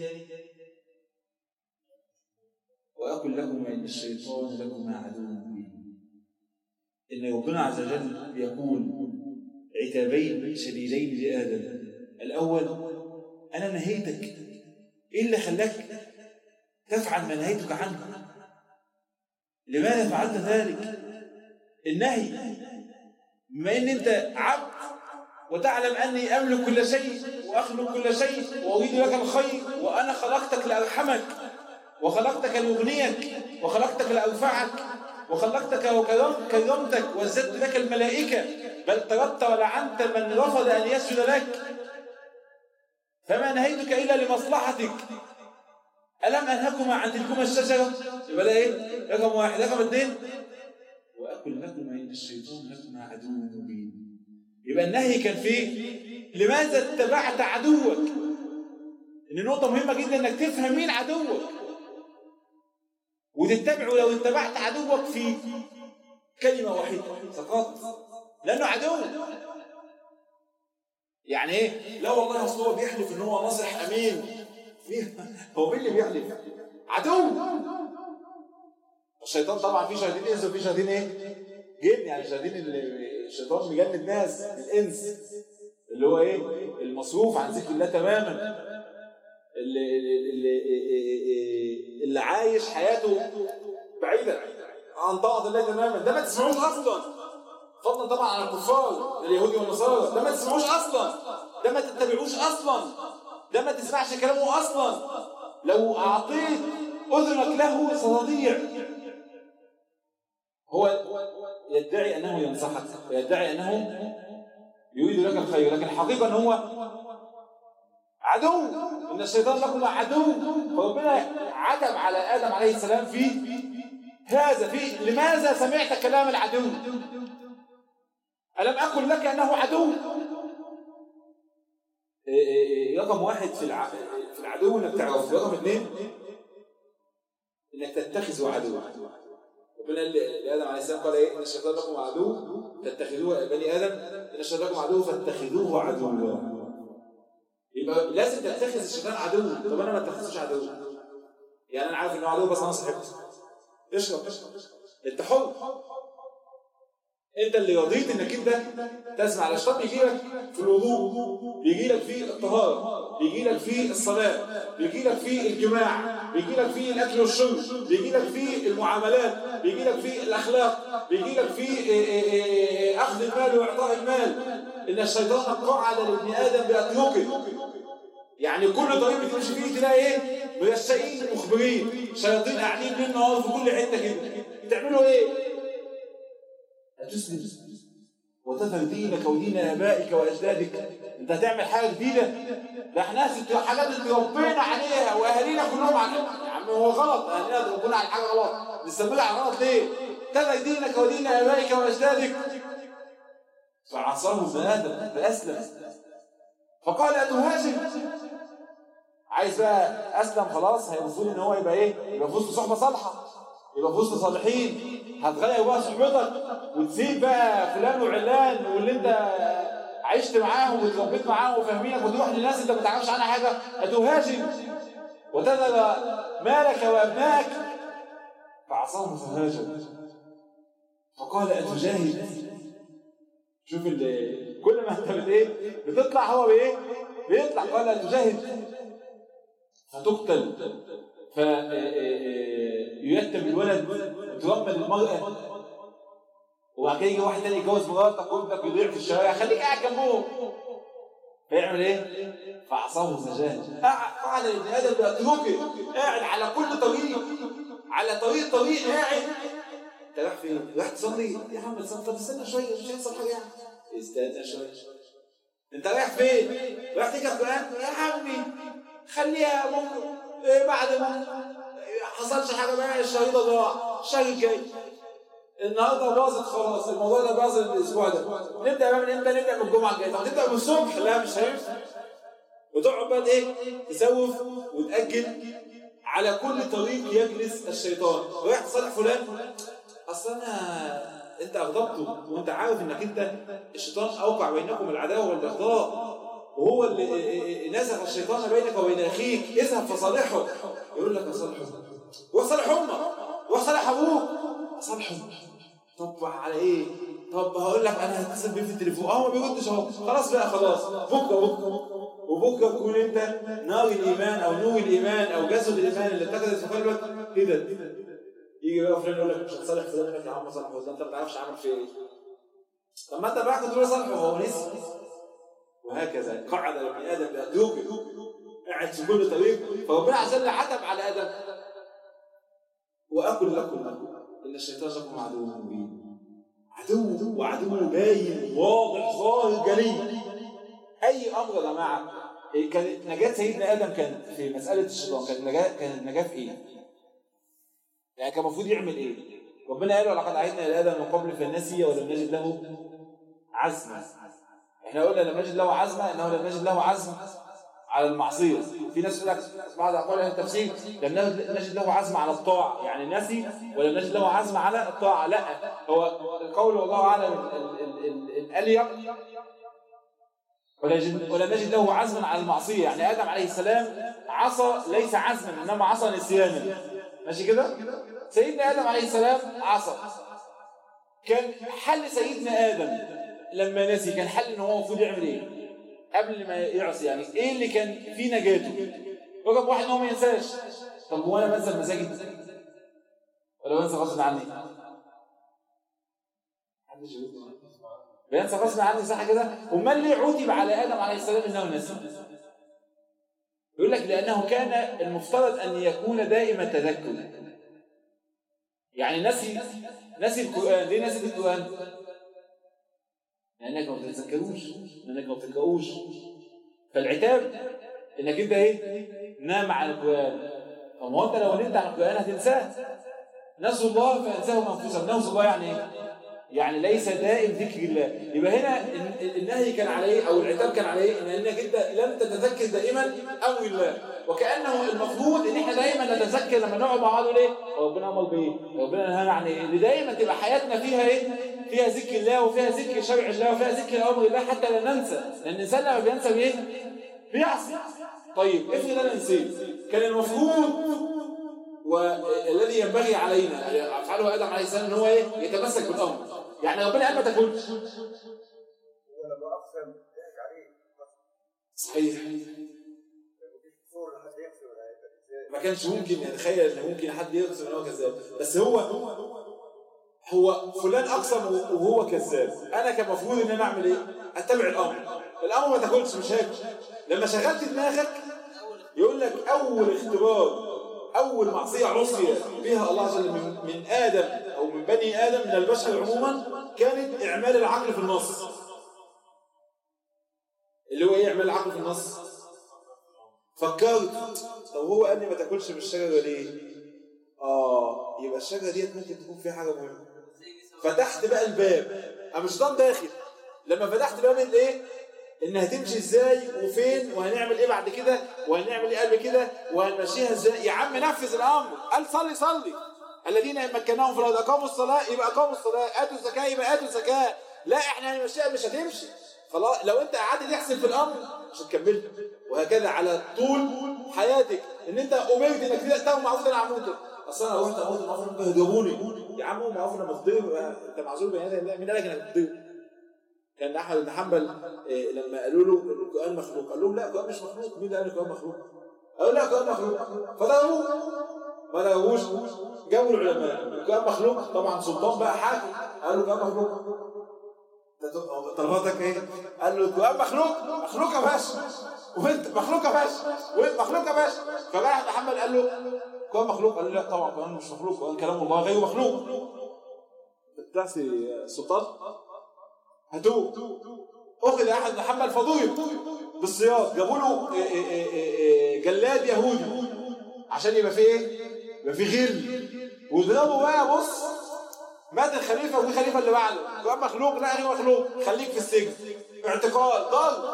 وأقول لكم إن الشيطان لكما عدو مبين. إن ربنا عز وجل يقول عتابين شديدين لآدم. الأول أنا نهيتك، إيه اللي خلاك تفعل ما نهيتك عنه؟ لماذا فعلت ذلك؟ النهي بما إن أنت عبد وتعلم أني أملك كل شيء وأخلق كل شيء وأريد لك الخير، وأنا خلقتك لأرحمك وخلقتك لأغنيك وخلقتك لأرفعك وخلقتك وكرمتك وزدت لك الملائكة، بل طردت ولعنت من رفض أن يسجد لك، فما نهيتك إلا لمصلحتك، ألم أنهكما عن تلكما الشجرة؟ يبقى ده إيه؟ رقم واحد. رقم اثنين، وأكل لكما إن الشيطان لكما عدو مبين. يبقى النهي كان فيه لماذا اتبعت عدوك؟ إن نقطة مهمة جدا إنك تفهم مين عدوك وتتبعه. لو اتبعت عدوك في كلمة واحدة سقطت، لأنه عدو. يعني إيه؟ لا والله أصل هو بيحلف إن هو ناصح أمين. هو مين اللي بيحلف؟ عدو. الشيطان طبعا في شياطين إنس وفي شياطين إيه؟ جن. يعني الشيطان مجند ناس الإنس اللي هو إيه؟ المصروف عن ذكر الله تماما، اللي عايش حياته بعيدة عن طاعة الله تماما، ده ما تسمعوش أصلا، فضلا طبعا على الكفار اليهودي والنصارى، ده ما تسمعوش أصلا، ده ما تتبعوش أصلا، ده ما تسمعش كلامه أصلا. لو أعطيت أذنك له ستضيع. هو يدعي أنه ينصحك ويدعي أنه يريد لك الخير، لكن الحقيقة أنه هو عدو. إن الشيطان لكم عدو. فربنا عتب على آدم عليه السلام في هذا، في لماذا سمعت كلام العدو؟ ألم أقل لك أنه عدو؟ رقم واحد في العدو انك تعرف. رقم اثنين انك تتخذه عدو. ربنا قال لآدم عليه السلام قال ايه؟ ان الشيطان لكم عدو تتخذوه، بني آدم ان الشيطان لكم عدو فاتخذوه عدوا. يبقى لازم تتخذ الشيطان عدو. طب انا ما اتخذوش عدو، يعني انا عارف انه عدو بس انا صاحبته. اشرب انت حر، انت اللي رضيت انك انت تسمع. الشيطان بيجي لك في الوضوء، بيجي لك في الطهاره، بيجي لك في الصلاه، بيجي لك في الجماع، بيجي لك في الاكل والشرب، بيجي لك في المعاملات، بيجي لك في الاخلاق، بيجي لك في اخذ المال واعطاء المال. ان الشيطان قعد لابن ادم بأطرقه، يعني كل طريق بتمشي فيه تلاقي ايه؟ مرشقين مخبرين، شياطين قاعدين ليل نهار في كل حته كده. بتعملوا ايه؟ هتسلم وتذهب دينك ودين ابائك واجدادك. انت هتعمل حاجه جديده؟ ده احنا حاجات اتربينا عليها واهالينا كلهم عليها. يا عم هو غلط، اهالينا اتربينا على حاجه غلط، نستمر على غلط ليه؟ تذهب دينك ودين ابائك واجدادك. فعصاه ابن ادم فاسلم فقال اتهاجم. عايز بقى اسلم خلاص، هيوصل ان هو يبقى ايه؟ يبقى في وسط صحبه صالحه، يبقى في وسط صالحين. هتغير بقى صحبتك وتسيب بقى فلان وعلان واللي انت عشت معاهم وتربيت معاهم وفاهمينك، وتروح للناس انت ما تعرفش عنها حاجه. هتهاجم وتذر مالك وابنائك. فعصاه فهاجم فقال اتجاهد. شوف كل ما انت بتطلع هو بايه؟ بيطلع. قال اتجاهد فتقتل، فيتم الولد وترمل المرأة، وبعد كده يجي واحد تاني يتجوز مراتك وابنك يضيع في الشوارع، خليك قاعد جنبهم. فيعمل ايه؟ فعصاه فجاهد. قاعد ابن ادم بأطرقه، قاعد على كل طريق، على طريق قاعد. انت رايح فين؟ رايح تصلي؟ يا عم تصلي، طب استنى شويه مش هيحصل حاجه يعني. استنى شويه. انت رايح فين؟ رايح تقرا قرآن؟ يا عمي خليها بكره، بعد ما حصلش حاجه بقى الشهيد ضاع، الشهيد جاي. النهارده باظت خلاص، الموضوع ده باظ الاسبوع ده. نبدا بقى من امتى؟ نبدا من الجمعه الجايه. طب نبدا من الصبح؟ لا مش هينفع. وتقعد بقى ايه؟ تسوف وتاجل. على كل طريق يجلس الشيطان. رايح تصالح فلان، اصل انت اغضبته وانت عارف انك انت الشيطان اوقع بينكم العداوه والبغضاء، وهو اللي نزغ الشيطان بينك وبين اخيك. اذهب فصالحه. يقول لك اصالحه، روح صالح امك، روح صالح ابوك، اصالحه. طب على ايه؟ طب هقول لك انا هتصل بيه في التليفون، ما بيردش اهو، خلاص بقى خلاص، بكره وبكره تكون انت نار الايمان او نور الايمان او جسد الايمان اللي اتخذت في قلبك كده. يجي بقى فلان يقول لك مش هتصالح فلان، يا عم صالحه، انت ما بتعرفش عامل فيه ايه. طب ما انت بقى كنت تقول صالحه وهو نسي وهكذا قعد لابن ادم بأتوبه، قاعد في كل طريق. فربنا عز وجل عتب على ادم: واقول لكم ان الشيطان لكم عدو مبين. عدو، وعدو باين واضح ظاهر جلي. اي امر يا جماعه كانت نجاه سيدنا ادم كانت في مساله الشيطان، كانت النجاه في ايه؟ يعني كان المفروض يعمل ايه؟ ربنا قال: ولقد عهدنا الى ادم من قبل فنسي ولم نجد له عزما. احنا قلنا لم نجد له عزما، انه لم نجد له عزم على المعصيه. في ناس يقول لك بعض اقوال اهل التفسير لم نجد له عزم على الطاعه، يعني نسي ولم نجد له عزم على الطاعه. لا، هو القول والله اعلم الاليق ولم نجد له عزما على المعصيه. يعني ادم عليه السلام عصى ليس عزما، انما عصى نسيانا. ماشي كده؟ سيدنا ادم عليه السلام عصى. كان حل سيدنا ادم لما نسي، كان حل ان هو المفروض يعمل ايه قبل ما يعصي؟ يعني ايه اللي كان فيه نجاته؟ رقم واحد ان هو ما ينساش. طب هو انا بنسى المساجد ولا بنسى غصب عني؟ بينسى غصب عني، صح كده؟ امال ليه عتب على ادم عليه السلام انه نسي؟ يقول لك لانه كان المفترض ان يكون دائما تذكر. يعني نسي القران. ليه نسي القران؟ لانك ما بتتذكروش، لانك ما بتقراوش. فالعتاب انك انت ايه؟ نام على القران. طب ما انت لو نمت على القران هتنساه. نسوا الله فانساهم انفسهم. نسوا الله يعني ايه؟ يعني ليس دائم ذكر الله. يبقى هنا النهي كان عليه او العتاب كان عليه انك انت لم تتذكر دائما امر الله. وكانه المفروض ان احنا دايما نتذكر لما نقعد مع بعض. ليه؟ ربنا امر بايه؟ ربنا نهانا عن ايه؟ دايما تبقى حياتنا فيها ايه؟ فيها ذكر الله وفيها ذكر شرع الله وفيها ذكر امر الله حتى لا ننسى. لان الانسان لما بينسى بايه؟ بيعصي. طيب افرض انا نسيت، كان المفروض والذي ينبغي علينا يفعله ادم عليه السلام ان هو ايه؟ يتمسك بالامر. يعني ربنا قال ما تاكلش. هو لما اقسم ضحك عليه. صحيح. ما كانش ممكن يتخيل ان ممكن حد يقسم ان هو كذاب، بس هو فلان اقسم وهو كذاب. انا كان المفروض ان انا اعمل ايه؟ اتبع الامر ما تاكلش، مش هاكل. لما شغلت دماغك يقول لك اول اختبار، اول معصيه عصي بها الله عز وجل من ادم او من بني ادم من البشر عموما كانت اعمال العقل في النص. اللي هو ايه اعمال العقل في النص؟ فكرت طب هو قال لي ما تاكلش من الشجره ليه؟ يبقى الشجره ديت ممكن تكون فيها حاجه مهمه. فتحت بقى الباب، قام الشيطان داخل. لما فتحت باب الايه؟ ان هتمشي ازاي وفين وهنعمل ايه بعد كده وهنعمل ايه قبل كده وهنمشيها ازاي. يا عم نفذ الامر. قال صلي الذين مكناهم في الارض اقاموا الصلاه، يبقى اقاموا الصلاه. اتوا الزكاه، يبقى اتوا الزكاه. لا احنا هنمشيها، مش هتمشي. خلاص لو انت قعدت تحسن في الامر مش هتكملها. وهكذا على طول حياتك ان انت امرت انك تاخد معروف عن عمودك. اصل انا رحت اموت المعروف هيضربوني. يا عم هو معروف لما تضرب انت معذور بني ادم. مين قال لك انك تضرب؟ كان احمد بن حنبل لما قالوا له القران مخلوق قال لهم لا القران مش مخلوق. مين قال القران مخلوق؟ قالوا لا القران مخلوق. فضربوه. ما ضربوش. جابوا العلماء القران مخلوق. طبعا سلطان بقى حاكم قال له القران مخلوق. طلباتك ايه؟ قال له القران مخلوق يا باشا. وانت مخلوق يا باشا. وانت مخلوق يا باشا. فجاء احمد بن حنبل قال له القران مخلوق. قال له لا طبعا القران مش مخلوق، القران كلام الله غير مخلوق. بتعصي السلطان هاتوه. اخذ احد بن حنبل فضيل بالصياد. جابوا له جلاد يهودي عشان يبقى فيه ايه؟ يبقى فيه غل. وضربوا بقى. بص مات الخليفه والخليفه اللي بعده. قام مخلوق لا غير مخلوق. خليك في السجن. اعتقال ضرب.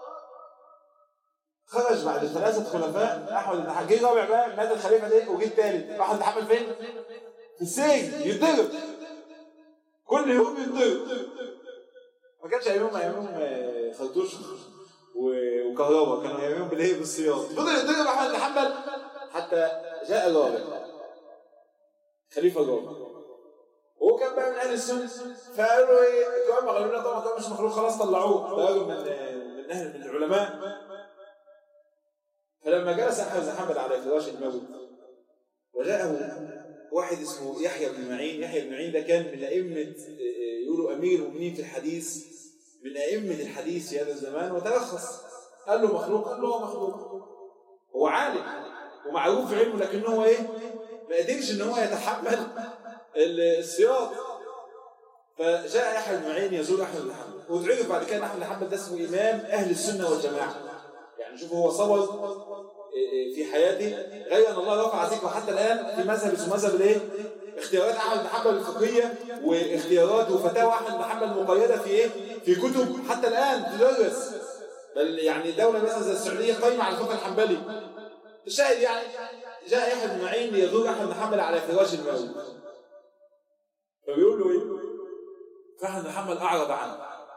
خرج بعد 3 خلفاء احمد بن حنبل. جه رابع بقى مات الخليفه ده وجه الثالث. احمد بن حنبل فين؟ في السجن يتضرب كل يوم يتضرب. ما كانش ايامهم خرطوش وكهرباء، كانوا ايامهم بالايه؟ بالصياد. فضل يتضرب احمد بن حنبل حتى جاء الرابع خليفه الرابع. وهو كان بقى من اهل السنه. فقالوا ايه؟ القران قالوا لنا طبعا القران مش مخلوق خلاص طلعوه. ده راجل من اهل من العلماء. فلما جلس احمد بن حنبل على فراش الموت وجاءه واحد اسمه يحيى بن معين. يحيى بن معين ده كان من ائمه يقولوا امير المؤمنين في الحديث من أئمة الحديث في هذا الزمان وتلخص. قال له مخلوق، قال له هو مخلوق، هو عالم ومعروف في علمه، لكن هو ايه؟ ما قدرش ان هو يتحمل السياق. فجاء يحيى بن معين يزور احمد بن حنبل، وتعرف بعد كده احمد بن حنبل ده اسمه امام اهل السنه والجماعه. يعني شوف هو صبر في حياته، غير ان الله رفع ذكره حتى الان في مذهب اسمه مذهب الايه؟ اختيارات احمد بن حنبل الفقهيه، واختيارات وفتاوى احمد بن حنبل مقيده في ايه؟ في كتب حتى الان تدرس. بل يعني دوله مثلا زي السعوديه قايمه على الفقه الحنبلي. الشاهد يعني جاء يحيى بن معين ليزور احمد بن حنبل على فراش الموت، فبيقول له ايه؟ فأحمد بن حنبل أعرض عنه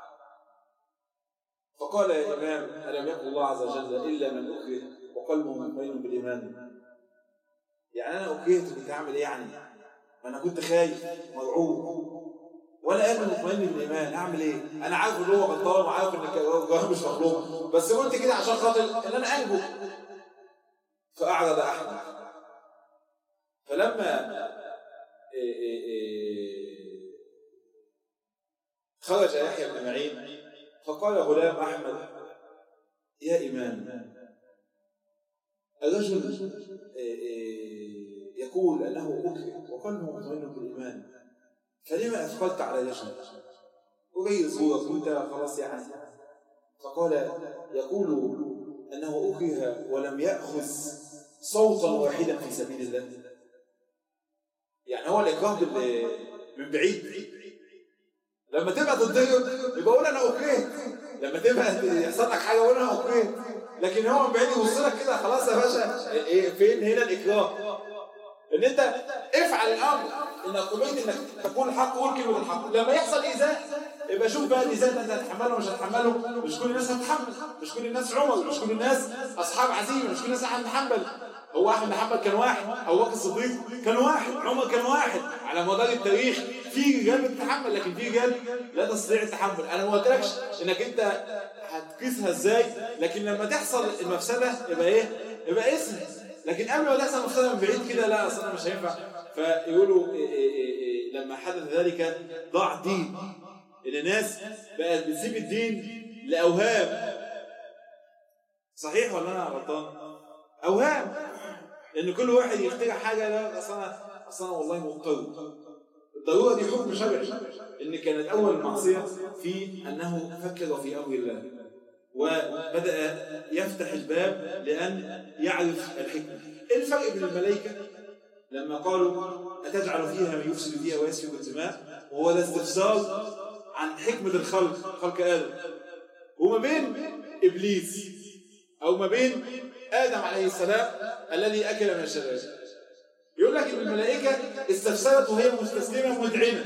فقال يا إمام ألم يقل الله عز وجل إلا من أكره وقلبه مطمئن بالإيمان؟ يعني أنا أكرهت كنت أعمل إيه يعني؟ أنا كنت خايف مرعوب ولا قلبي مطمئن بالإيمان، أعمل إيه؟ أنا عارف إن هو غلطان وعارف إن الجواب مش مخلوق، بس قلت كده عشان خاطر إن أنا أنجو. فأعرض أحمد. فلما خرج يحيى بن معين فقال غلام أحمد يا إمام الرجل يقول أنه أكره وقلبه مطمئن بالإيمان، فلما أثقلت على رجل أريد صورة كنت خلاص يعني؟ فقال يقول أنه أكره ولم يأخذ صوتا واحدا في سبيل الله. يعني هو الإكراه من بعيد. لما تبقى تتضرب يبقى قول أنا أكرهت، لما تبقى يحصل لك حاجة قول أنا أكرهت، لكن هو من بعيد يبص لك كده خلاص يا باشا. فين هنا الإكراه؟ إن أنت افعل الأمر، إنك أمرت إنك تقول الحق وقول كلمة الحق. لما يحصل إيذاء يبقى شوف بقى الإيذاء ده أنت هتحمله مش هتحمله. مش كل الناس هتحمل، مش كل الناس عمر، مش كل الناس أصحاب عزيمة، مش كل الناس أحمد بن حنبل. هو أحمد بن حنبل كان واحد، أبو بكر الصديق كان واحد، عمر كان واحد. على مدار التاريخ في رجال بتتحمل، لكن في رجال لا تستطيع التحمل. أنا ما قلتلكش إنك أنت هتقيسها إزاي، لكن لما تحصل المفسدة يبقى إيه؟ يبقى اسم. لكن قبل ما تحصل المفسدة من بعيد كده لا أصلا مش هينفع. فيقولوا لما حدث ذلك ضاع الدين، إن الناس بقت بتسيب الدين لأوهام. صحيح ولا أنا غلطان؟ أوهام، إن كل واحد يخترع حاجة. لا أصلا والله مضطر. الضرورة دي حكم شرعي، إن كانت أول معصية في أنه فكر في أمر الله وبدأ يفتح الباب لأن يعرف الحكمة. إيه الفرق بين الملائكة لما قالوا أتجعل فيها من يفسد فيها ويسفك الدماء، وهو ده استفسار عن حكمة الخلق، خلق آدم، وما بين إبليس أو ما بين آدم عليه السلام الذي أكل من الشجرة؟ يقول لك إن الملائكة استفسرت وهي مستسلمة مذعنة،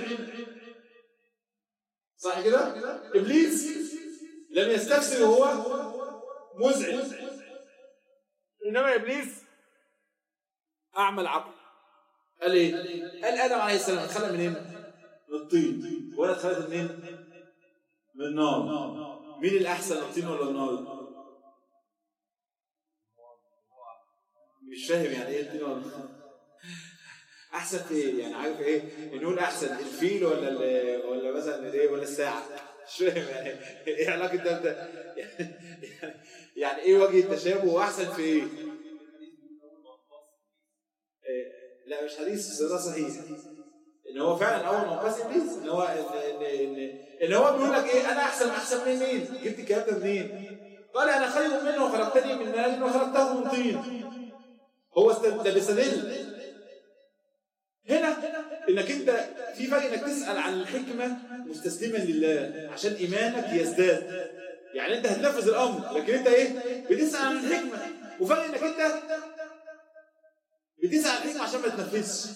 صح كده؟ إبليس لم يستفسر وهو مذعن، إنما إبليس أعمى العقل. قال إيه؟ قال آدم عليه السلام اتخلق منين؟ من الطين، ولا اتخلق منين؟ من النار. مين الأحسن، الطين ولا النار؟ مش فاهم يعني إيه الطين ولا النار؟ أحسن في إيه؟ يعني عارف إيه؟ نقول أحسن الفيل ولا مثلا إيه ولا الساعة؟ مش فاهم يعني إيه علاقة ده؟ يعني إيه وجه التشابه وأحسن في إيه؟ لا مش حديث ده صحيح، ان هو فعلا اول ما قاس ابليس ان هو ان هو بيقول لك ايه انا احسن من مين؟ جبت الكلام ده منين؟ قال انا خير منه وخلقتني من نار وخلقته من طين. هو ده بيستدل هنا انك انت في فرق انك تسال عن الحكمه مستسلما لله عشان ايمانك يزداد. يعني انت هتنفذ الامر لكن انت ايه؟ بتسال عن الحكمه. وفرق انك انت بتسأل عن الحكمة عشان ما تنفذش.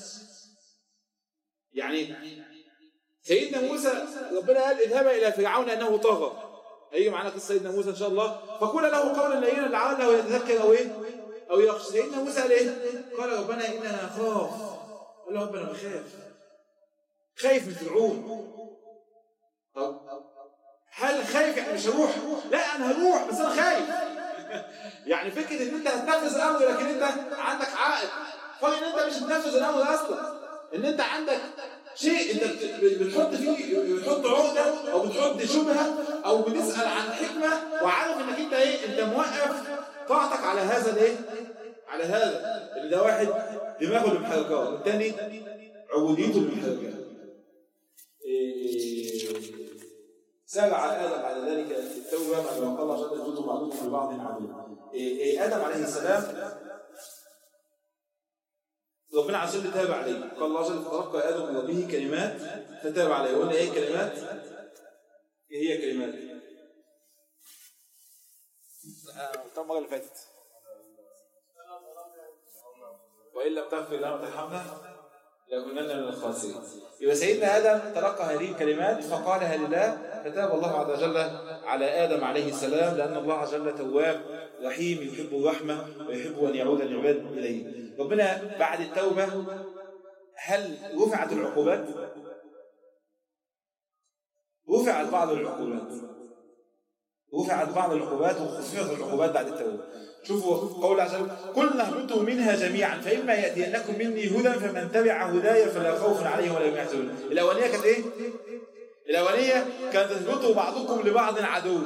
يعني سيدنا موسى ربنا قال اذهب إلى فرعون أنه طغى. هيجي معانا قصة سيدنا موسى إن شاء الله. فقول له قولا لينا لعله يتذكر أو إيه؟ أو يخشى. سيدنا موسى قال إيه؟ قال ربنا إننا نخاف. قال له ربنا بخاف. خايف من فرعون. طب هل خايف يعني مش هروح؟ لا أنا هروح بس أنا خايف. يعني فكرة إن أنت هتنفذ الأمر لكن أنت عندك عائق. فرق إن أنت مش بتنفذ الأمر أصلا. إن أنت عندك شيء أنت بتحط فيه، بتحط عقدة أو بتحط شبهة او بتسال عن حكمه وعارف انك انت ايه، انت موقف طاعتك على هذا الايه، على هذا اللي ده واحد دماغه اللي محركاه والتاني عبوديته اللي محركاه. سارع آدم بعد ذلك في التوبة بعد ما قال الله جل جلاله بعضكم لبعض عدو. آدم عليه السلام ربنا عز وجل تاب عليه، قال الله جل تلقى آدم من ربه كلمات فتاب عليه. قلنا ايه كلمات؟ ايه هي كلمات؟ المرة اللي فاتت وإن لم تغفر لنا وترحمنا لكننا من الخاسرين. يبقى سيدنا آدم تلقى هذه الكلمات فقالها لله فتاب الله عز وجل على آدم عليه السلام، لأن الله عز وجل تواب رحيم يحب الرحمة ويحب أن يعود العباد إليه. ربنا بعد التوبة هل رفعت العقوبات؟ رفعت بعض العقوبات، رفعت بعض العقوبات وخففت العقوبات بعد التوبة. شوفوا قول عز وجل قلنا اهبطوا منها جميعا فإما يأتينكم مني هدى فمن تبع هدايا فلا خوف عليهم ولا هم يحزنون. الأولانية كانت إيه؟ الأولانية كانت اهبطوا بعضكم لبعض عدو.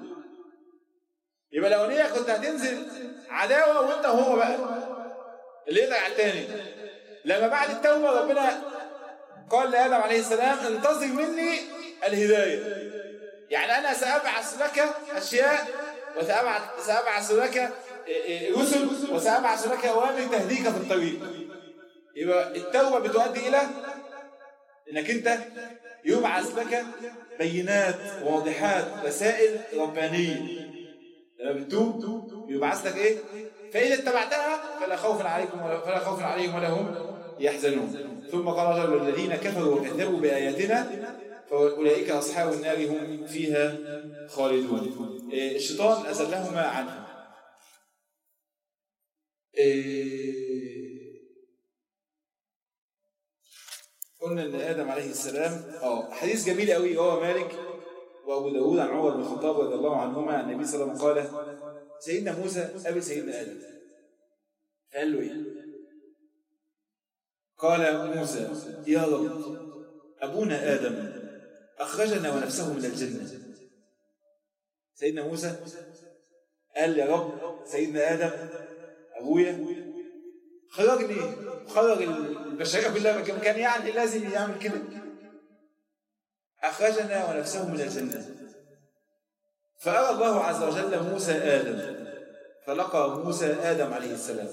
يبقى الأولانية كنت هتنزل عداوة وأنت وهو بقى اللي يدعي على الثاني. لما بعد التوبة ربنا قال لآدم عليه السلام انتظر مني الهداية، يعني أنا سأبعث لك أشياء وسأبعث لك رسل وسأبعث لك أوامر تهديك في الطريق. يبقى التوبة بتؤدي إلى إنك أنت يبعث لك بينات واضحات رسائل ربانية. لما بتتوب يبعث لك إيه؟ فإذا اتبعتها فلا خوف عليهم ولا هم يحزنون. ثم قال رجل الذين كفروا وكذبوا بآياتنا فأولئك أصحاب النار هم فيها خالدون. الشيطان أزلهما عنها. قلنا أن آدم عليه السلام حديث جميل قوي هو مالك وأبو داود عن عمر بن الخطاب رضي الله عنهما عن النبي صلى الله عليه وسلم قال سيدنا موسى قابل سيدنا آدم قال له إيه؟ قال موسى يا رب أبونا آدم أخرجنا ونفسه من الجنة. سيدنا موسى قال يا رب سيدنا آدم أبويا خرجني خرج البشرية كلها كان يعني لازم يعمل كده. أخرجنا ونفسه من الجنة. فأرى الله عز وجل موسى آدم فلقى موسى آدم عليه السلام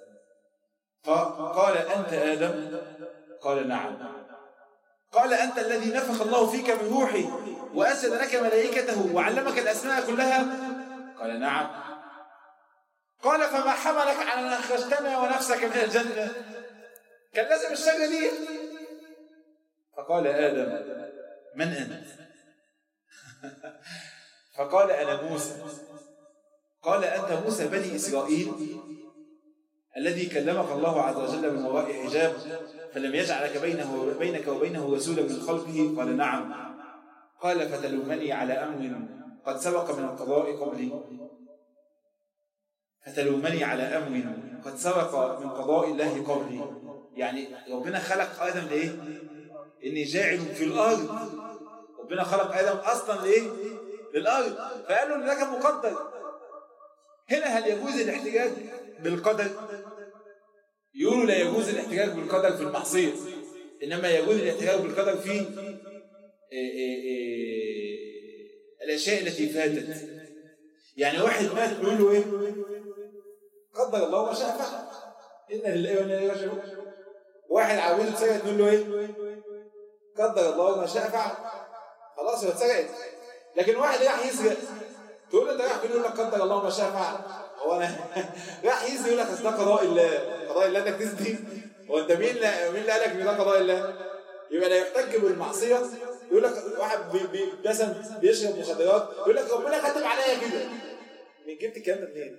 فقال أنت آدم؟ قال نعم. قال أنت الذي نفخ الله فيك من روحي وأسجد لك ملائكته وعلمك الأسماء كلها؟ قال نعم. قال فما حملك على أن أخرجتنا ونفسك من الجنة؟ كان لازم الشجرة دي. فقال آدم من أنت؟ فقال أنا موسى. قال أنت موسى بني إسرائيل الذي كلمك الله عز وجل من وراء حجاب فلم يجعلك بينك وبينه رسولا من خلقه؟ قال نعم. قال فتلومني على أمر قد سبق من القضاء قبلي؟ فتلومني على أمر قد سبق من قضاء الله قبلي. يعني ربنا خلق آدم لإيه؟ إني جاعل في الأرض. ربنا خلق آدم أصلا لإيه؟ للأرض. فقال له إن ده كان مقدر. هنا هل يجوز الاحتجاج بالقدر؟ يقولوا لا يجوز الاحتجاج بالقدر في المعصية، إنما يجوز الاحتجاج بالقدر في الأشياء التي فاتت. يعني واحد مات يقول له إيه؟ قدر الله ما شاء فعل. إن لله وإنا إليه راجعون. واحد عاوزه اتسرقت يقول له إيه؟ قدر الله ما شاء فعل. خلاص هو اتسرقت. لكن واحد راح يسرق تقول له أنت راح يقول لك قدر الله ما شاء فعل. هو أنا راح يسرق يقول لك أصل ده قضاء الله. قضاء الله إنك تسرق. هو أنت مين اللي قال لك إن ده قضاء الله؟ يبقى لا يحتج بالمعصية. يقول لك واحد مثلا بيشرب مخدرات يقول لك ربنا كاتب عليا كده. من جبت الكلام ده منين؟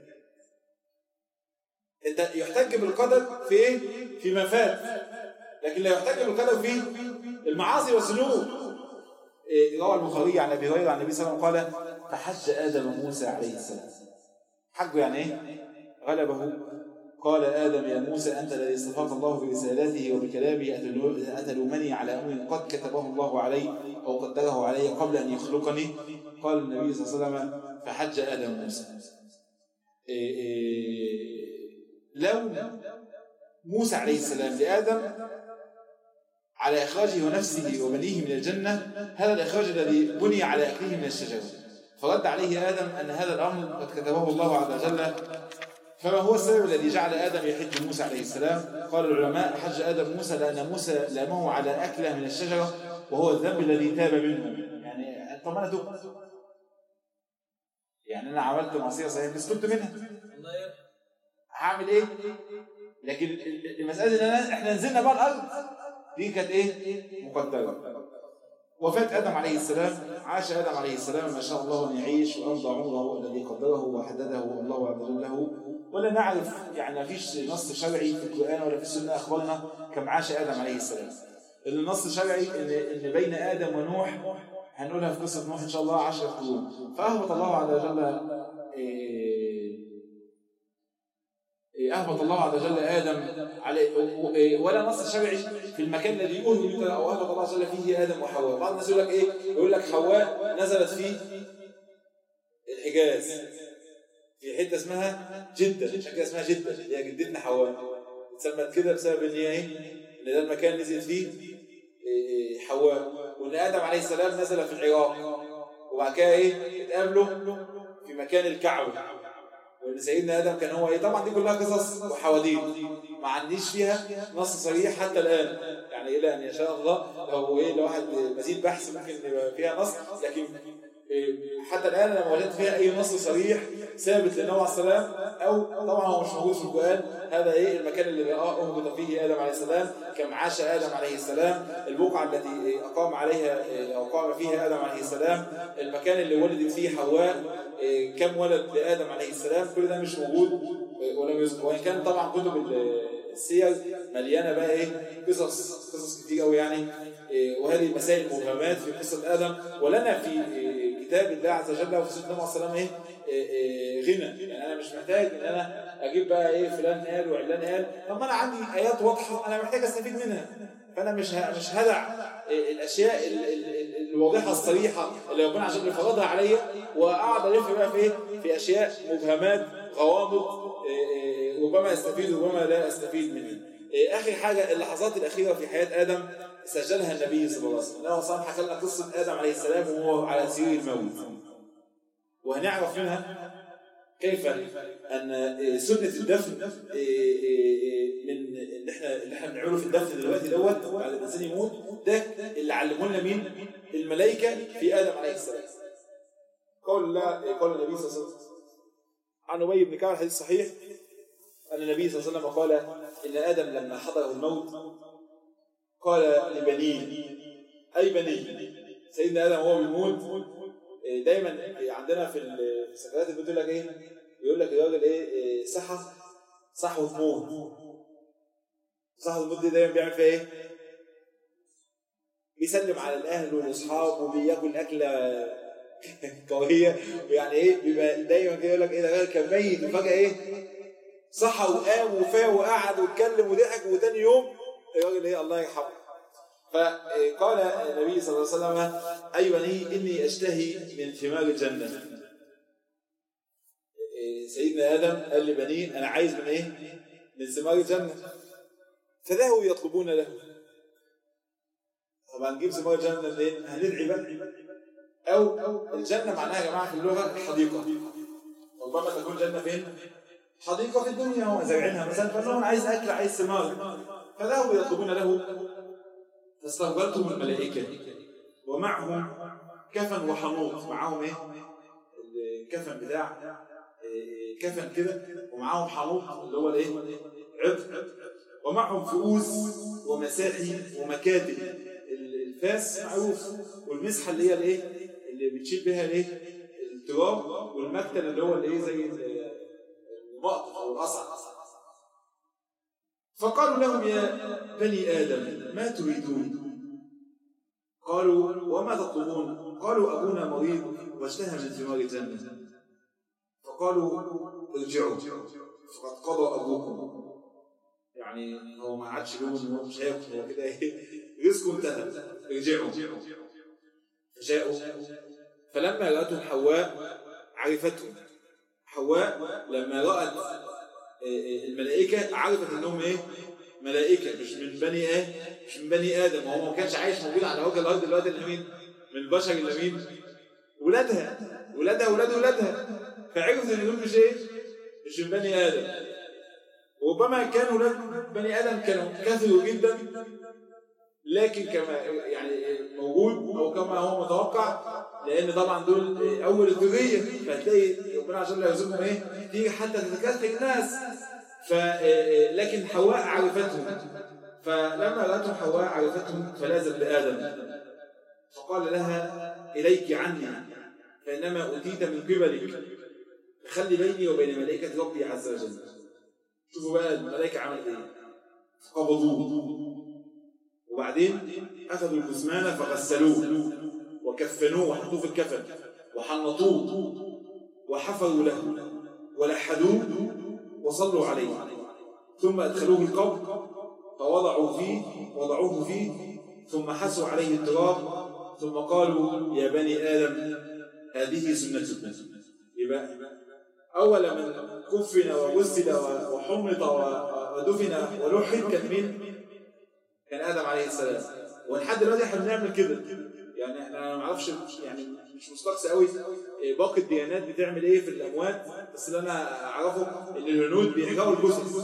انت يحتج بالقدر في ايه؟ فيما فات، لكن لا يحتج بالقدر في المعاصي والذنوب. روى البخاري عن ابي هريره عن النبي صلى الله عليه وسلم قال فحج ادم موسى عليه السلام. حجه يعني ايه؟ غلبه. قال آدم يا موسى أنت الذي اصطفاك الله برسالاته وبكلامه أتلومني على أمر قد كتبه الله علي أو قدره علي قبل أن يخلقني؟ قال النبي صلى الله عليه وسلم فحج آدم موسى. لو موسى عليه السلام لآدم على إخراجه ونفسه وبنيه من الجنة، هذا الإخراج الذي بني على أكله من الشجرة، فرد عليه آدم أن هذا الأمر قد كتبه الله عز وجل. فما هو السبب الذي جعل آدم يحج موسى عليه السلام؟ قال العلماء حج آدم موسى لأن موسى لامه على أكله من الشجرة، وهو الذنب الذي تاب منه. يعني طب أنا تبت، يعني أنا عملت معصية صحيح بس تبت منها، هعمل إيه؟ لكن المسألة إن إحنا نزلنا بقى الأرض دي كانت إيه؟ مقدرة. وفاة آدم عليه السلام، عاش آدم عليه السلام ما شاء الله أن يعيش، وأمضى عمره الذي قدره وحدده الله عز وجل له، ولا نعرف يعني ما فيش نص شرعي في القرآن ولا في السنة أخبرنا كم عاش آدم عليه السلام. النص الشرعي إن بين آدم ونوح، هنقولها في قصة نوح إن شاء الله 10 قرون. فأهبط الله عز وجل أهبط الله عز وجل آدم عليه، ولا نص شرعي في المكان الذي أهبط أو أهبط الله عز وجل فيه آدم وحواء. بعض الناس يقول لك إيه؟ يقول لك حواء نزلت في الحجاز في حتة اسمها جدة، عشان كده اسمها جدة، هي جدتنا حواء، اتسمت كده بسبب إن هي إيه؟ إن ده المكان نزل فيه حواء. وإن آدم عليه السلام نزل في العراق، وبعد كده إيه؟ اتقابلوا في مكان الكعبة، وإن سيدنا آدم كان هو إيه. طبعا دي كلها قصص وحواديت ما عنديش فيها نص صريح حتى الآن، يعني إلى أن يشاء الله لو إيه لو واحد مزيد بحث ممكن يبقى فيها نص، لكن حتى الآن أنا ما وجدت فيها أي نص صريح ثابت للنبي عليه السلام، أو طبعا هو مش موجود في القرآن. هذا إيه المكان اللي أهبط فيه آدم عليه السلام، كم عاش آدم عليه السلام، البقعة التي أقام عليها أو قام فيها آدم عليه السلام، المكان اللي ولدت فيه حواء، كم ولد لآدم عليه السلام، كل ده مش موجود ولم يذكر. وإن كان طبعا كتب السير مليانة بقى إيه قصص كتير قوي يعني، وهذه مسائل مبهمات في قصة آدم. ولنا في كتاب الله عز وجل وفي سنة النبي صلى الله عليه وسلم غنى، يعني أنا مش محتاج إن أنا أجيب بقى إيه فلان قال وعلان قال، طب أنا عندي آيات واضحة أنا محتاج أستفيد منها، فأنا مش هدع الأشياء الواضحة الصريحة اللي ربنا عز وجل فرضها عليا، وأقعد ألف بقى في أشياء مبهمات غوامض ربما أستفيد وربما لا أستفيد منها. آخر حاجة اللحظات الأخيرة في حياة آدم سجلها النبي صلى الله عليه وسلم. الله صلى حكى لنا قصة آدم عليه السلام وهو على سرير الموت، وهنعرف منها كيف أن سنة الدفن من اللي احنا بنعمله في الدفن دلوقتي دوت بعد ما الإنسان يموت، ده اللي علمه لنا مين؟ الملائكة في آدم عليه السلام. قال النبي صلى الله عليه وسلم عن أبي بن كعب الحديث صحيح أن النبي صلى الله عليه وسلم قال إن آدم لما حضره الموت قال لبنيه، أي بني سيدنا آدم وهو بيموت، دايما عندنا في السكرات بتقول لك إيه؟ يقول لك الراجل إيه صحوة موت. صحوة الموت دي دايما بيعمل فيها إيه؟ بيسلم على الأهل والأصحاب وبياكل أكلة قوية، ويعني إيه بيبقى دايما كده يقول لك إيه ده الراجل كان ميت وفجأة إيه صحى وقام وفاق وقعد واتكلم وضحك، وتاني يوم الراجل إيه الله يرحمه. فقال النبي صلى الله عليه وسلم أي بني إني أشتهي من ثمار الجنة. سيدنا آدم قال لبنيه أنا عايز من إيه؟ من ثمار الجنة. فذهبوا يطلبون له. طبعا نجيب ثمار الجنة منين؟ هندعي بقى. أو الجنة معناها يا جماعة في اللغة حديقة. ربما تكون جنة فين؟ حديقة في الدنيا هم زارعينها مثلا، فقال لهم أنا عايز أكل عايز ثمار. فذهبوا يطلبون له فاستقبلتهم الملائكة ومعهم كفن وحنوط. معهم إيه؟ الكفن بتاع كفن كده، ومعهم حنوط اللي هو الايه عطر، ومعهم فؤوس ومساحي ومكاتب. الفاس معروف، والمسحه اللي هي الايه اللي بتشيل بها الايه التراب، والمكتل اللي هو الايه زي المقطف او القصع. فقالوا لهم يا بني آدم ما تريدون؟ قالوا وما تطلبون؟ قالوا أبونا مريض واشتهى من ثمار الجنة. فقالوا ارجعوا فقد قضى أبوكم، يعني هو ما عادش لهم ان هو مش هياكل، هو كده ايه رزقه انتهى، ارجعوا. فجاءوا فلما رأتهم حواء عرفتهم. حواء لما رأت الملائكة عرفت انهم ايه؟ ملائكة مش من بني آدم. وهو ما كانش عايش موجود على وجه الأرض دلوقتي إلا مين؟ من البشر إلا مين؟ ولادها. فعرفت ان دول مش ايه؟ مش من بني آدم. وربما كانوا ولاد بني آدم كانوا كثروا جدا، لكن كما يعني موجود او كما هو متوقع، لان طبعا دول اول الذريه، فهتلاقي ربنا عشان لا يرزقهم ايه؟ تيجي حتى تتكاثر الناس. لكن حواء عرفتهم، فلما رأتهم حواء عرفتهم فلازت بآدم فقال لها إليك عني فإنما أوتيت من قبلك، خلي بيني وبين ملائكة ربي عز وجل. شوفوا بقى الملائكة عملت ايه؟ فقبضوه، وبعدين أخذوا الجثمان فغسلوه وكفنوه وحطوه في الكفن وحنطوه وحفروا له ولحدوه وصلوا عليه، ثم أدخلوه القبر فوضعوه فيه ثم حسوا عليه التراب ثم قالوا يا بني آدم هذه سنتكم. يبقى أول من كفن وغسل وحمط ودفن ولحد كان مين؟ كان آدم عليه السلام. ولحد دلوقتي احنا بنعمل كده، يعني احنا ما نعرفش، يعني مش مستقصي قوي باقي الديانات بتعمل ايه في الاموات، بس اللي انا اعرفه ان الهنود بيحرقوا الجثث.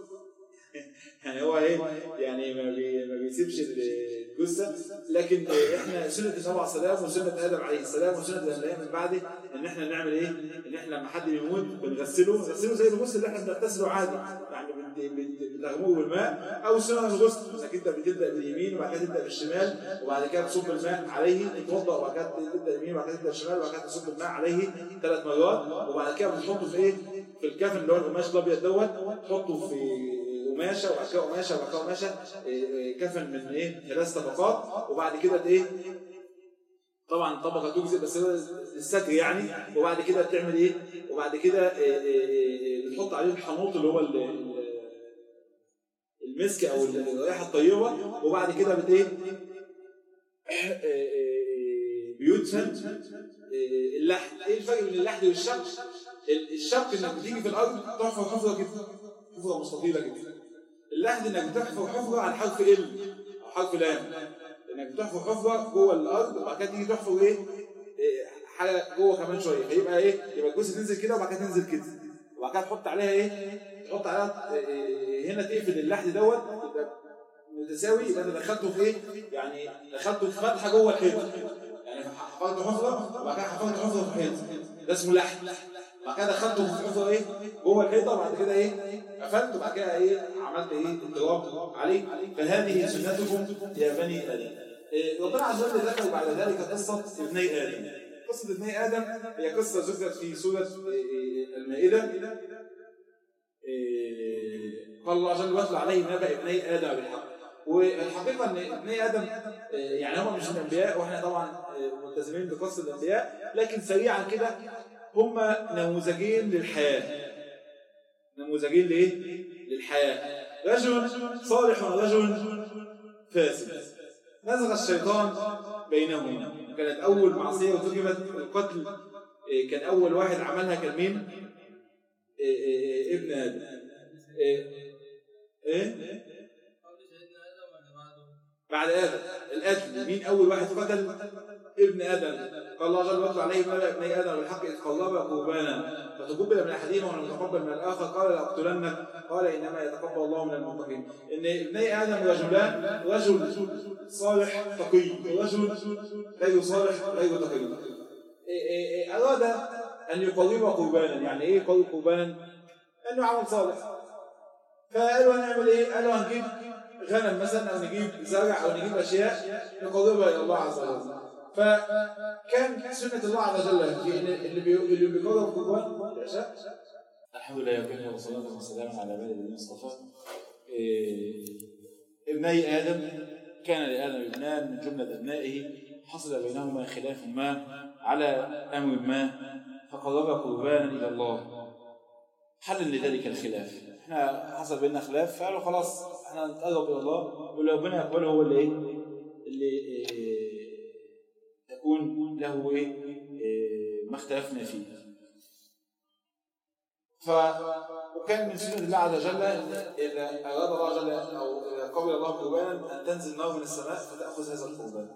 يعني هو ايه؟ يعني ما بيسيبش الجثه، لكن احنا سنه النبي عليه السلام وسنه ادم عليه السلام وسنه الانبياء من بعده ان احنا نعمل ايه؟ ان احنا لما حد يموت بنغسله زي الغسل اللي احنا بنغسله عادي، يعني بتغمره بالماء او سنه الغسل، انك انت بتبدا باليمين وبعد كده تبدا بالشمال وبعد كده تصب الماء عليه، تتوضا وبعد كده تبدا باليمين وبعد كده تبدا بالشمال وبعد كده تصب الماء عليه 3 مرات، وبعد كده بتحطه في ايه؟ في الكفن اللي هو القماش الابيض دوت، تحطه في قماشه وبعد كده قماشه وبعد كده قماشه، كفن من ايه؟ 3 طبقات، وبعد كده ايه؟ طبعا طبقه تجزئ بس الستر يعني، وبعد كده بتعمل ايه؟ وبعد كده بتحط عليه الحنوط اللي هو المسك او الرائحه الطيبه، وبعد كده ايه؟ بيدفن اللحد. ايه الفرق بين اللحد والشق؟ الشق انك بتيجي في الارض تحفر حفره كده، حفره مستطيله كده. اللحد انك بتحفر حفره على حرف ال او حرف لام، انك بتحفر حفره جوه الارض وبعد كده تيجي تحفر ايه؟ حاجه جوه كمان شويه، فيبقى ايه؟ يبقى الجزء تنزل كده وبعد كده تنزل كده، وبعد كده تحط عليها ايه؟ تحط عليها هنا تقفل اللحد دوت يبقى متساوي، يبقى انت دخلته في ايه؟ يعني دخلته في فتحه جوه الحيطه، يعني حفرت حفره وبعد كده حفرت حفره في الحيطه، ده اسمه لحد. بعد كده دخلته في حفره ايه؟ جوه الحيطه، وبعد كده ايه؟ قفلت، وبعد كده ايه؟ عملت ايه؟ التراب عليه. فهذه سنتكم يا بني ادم. ربنا عز وجل ذكر بعد ذلك قصه ابني ادم. قصه ابني ادم هي قصه ذكرت في سوره المائده. قال الله عز وجل واتل عليهم نبأ ابني ادم بالحق. والحقيقه ان ابني ادم يعني هم مش الانبياء، واحنا طبعا ملتزمين بقصه الانبياء، لكن سريعا كده هم نموذجين للحياه. نموذجين ليه؟ للحياه. رجل صالح ورجل فاسد، نزغ الشيطان بينهما. كانت اول معصيه وتجبت القتل، كان اول واحد عملها كان مين؟ ابن ادم. ايه؟ بعد آدم القتل، مين أول واحد قتل؟ ابن آدم. قال الله جل وعلا عليه ملأ ابني آدم بالحق إذ قربا قربانا فتقبل من أحدهما ولم يتقبل من الآخر قال لأقتلنك قال إنما يتقبل الله من المتقين. إن ابني آدم رجلان، رجل صالح تقي ورجل غير صالح غير تقي. أراد أن يقرب قربانا. يعني إيه يقرب قربانا؟ أنه عمل صالح. فقالوا هنعمل إيه؟ قالوا هنجيب غنم مثلا او نجيب زرع او نجيب اشياء نقربها الى الله عز وجل. فكان سنه الله عز وجل اللي بيقرب قربان العشاء. الحمد لله وكفى والصلاه والسلام على بلد المصطفى. ابني ادم كان لادم ابنان من جمله ابنائه حصل بينهما خلاف ما على امر ما فقربا قربانا الى الله. حل لذلك الخلاف، احنا حصل بيننا خلاف فقالوا خلاص احنا نتقرب الى الله واللي ربنا يقبله هو اللي ايه؟ اللي تكون له ايه؟ ما اختلفنا فيه. وكان من سنة الله عز وجل إذا أراد الله جل أو إذا قبل الله قربانا أن تنزل نار من السماء فتأخذ هذا القربان.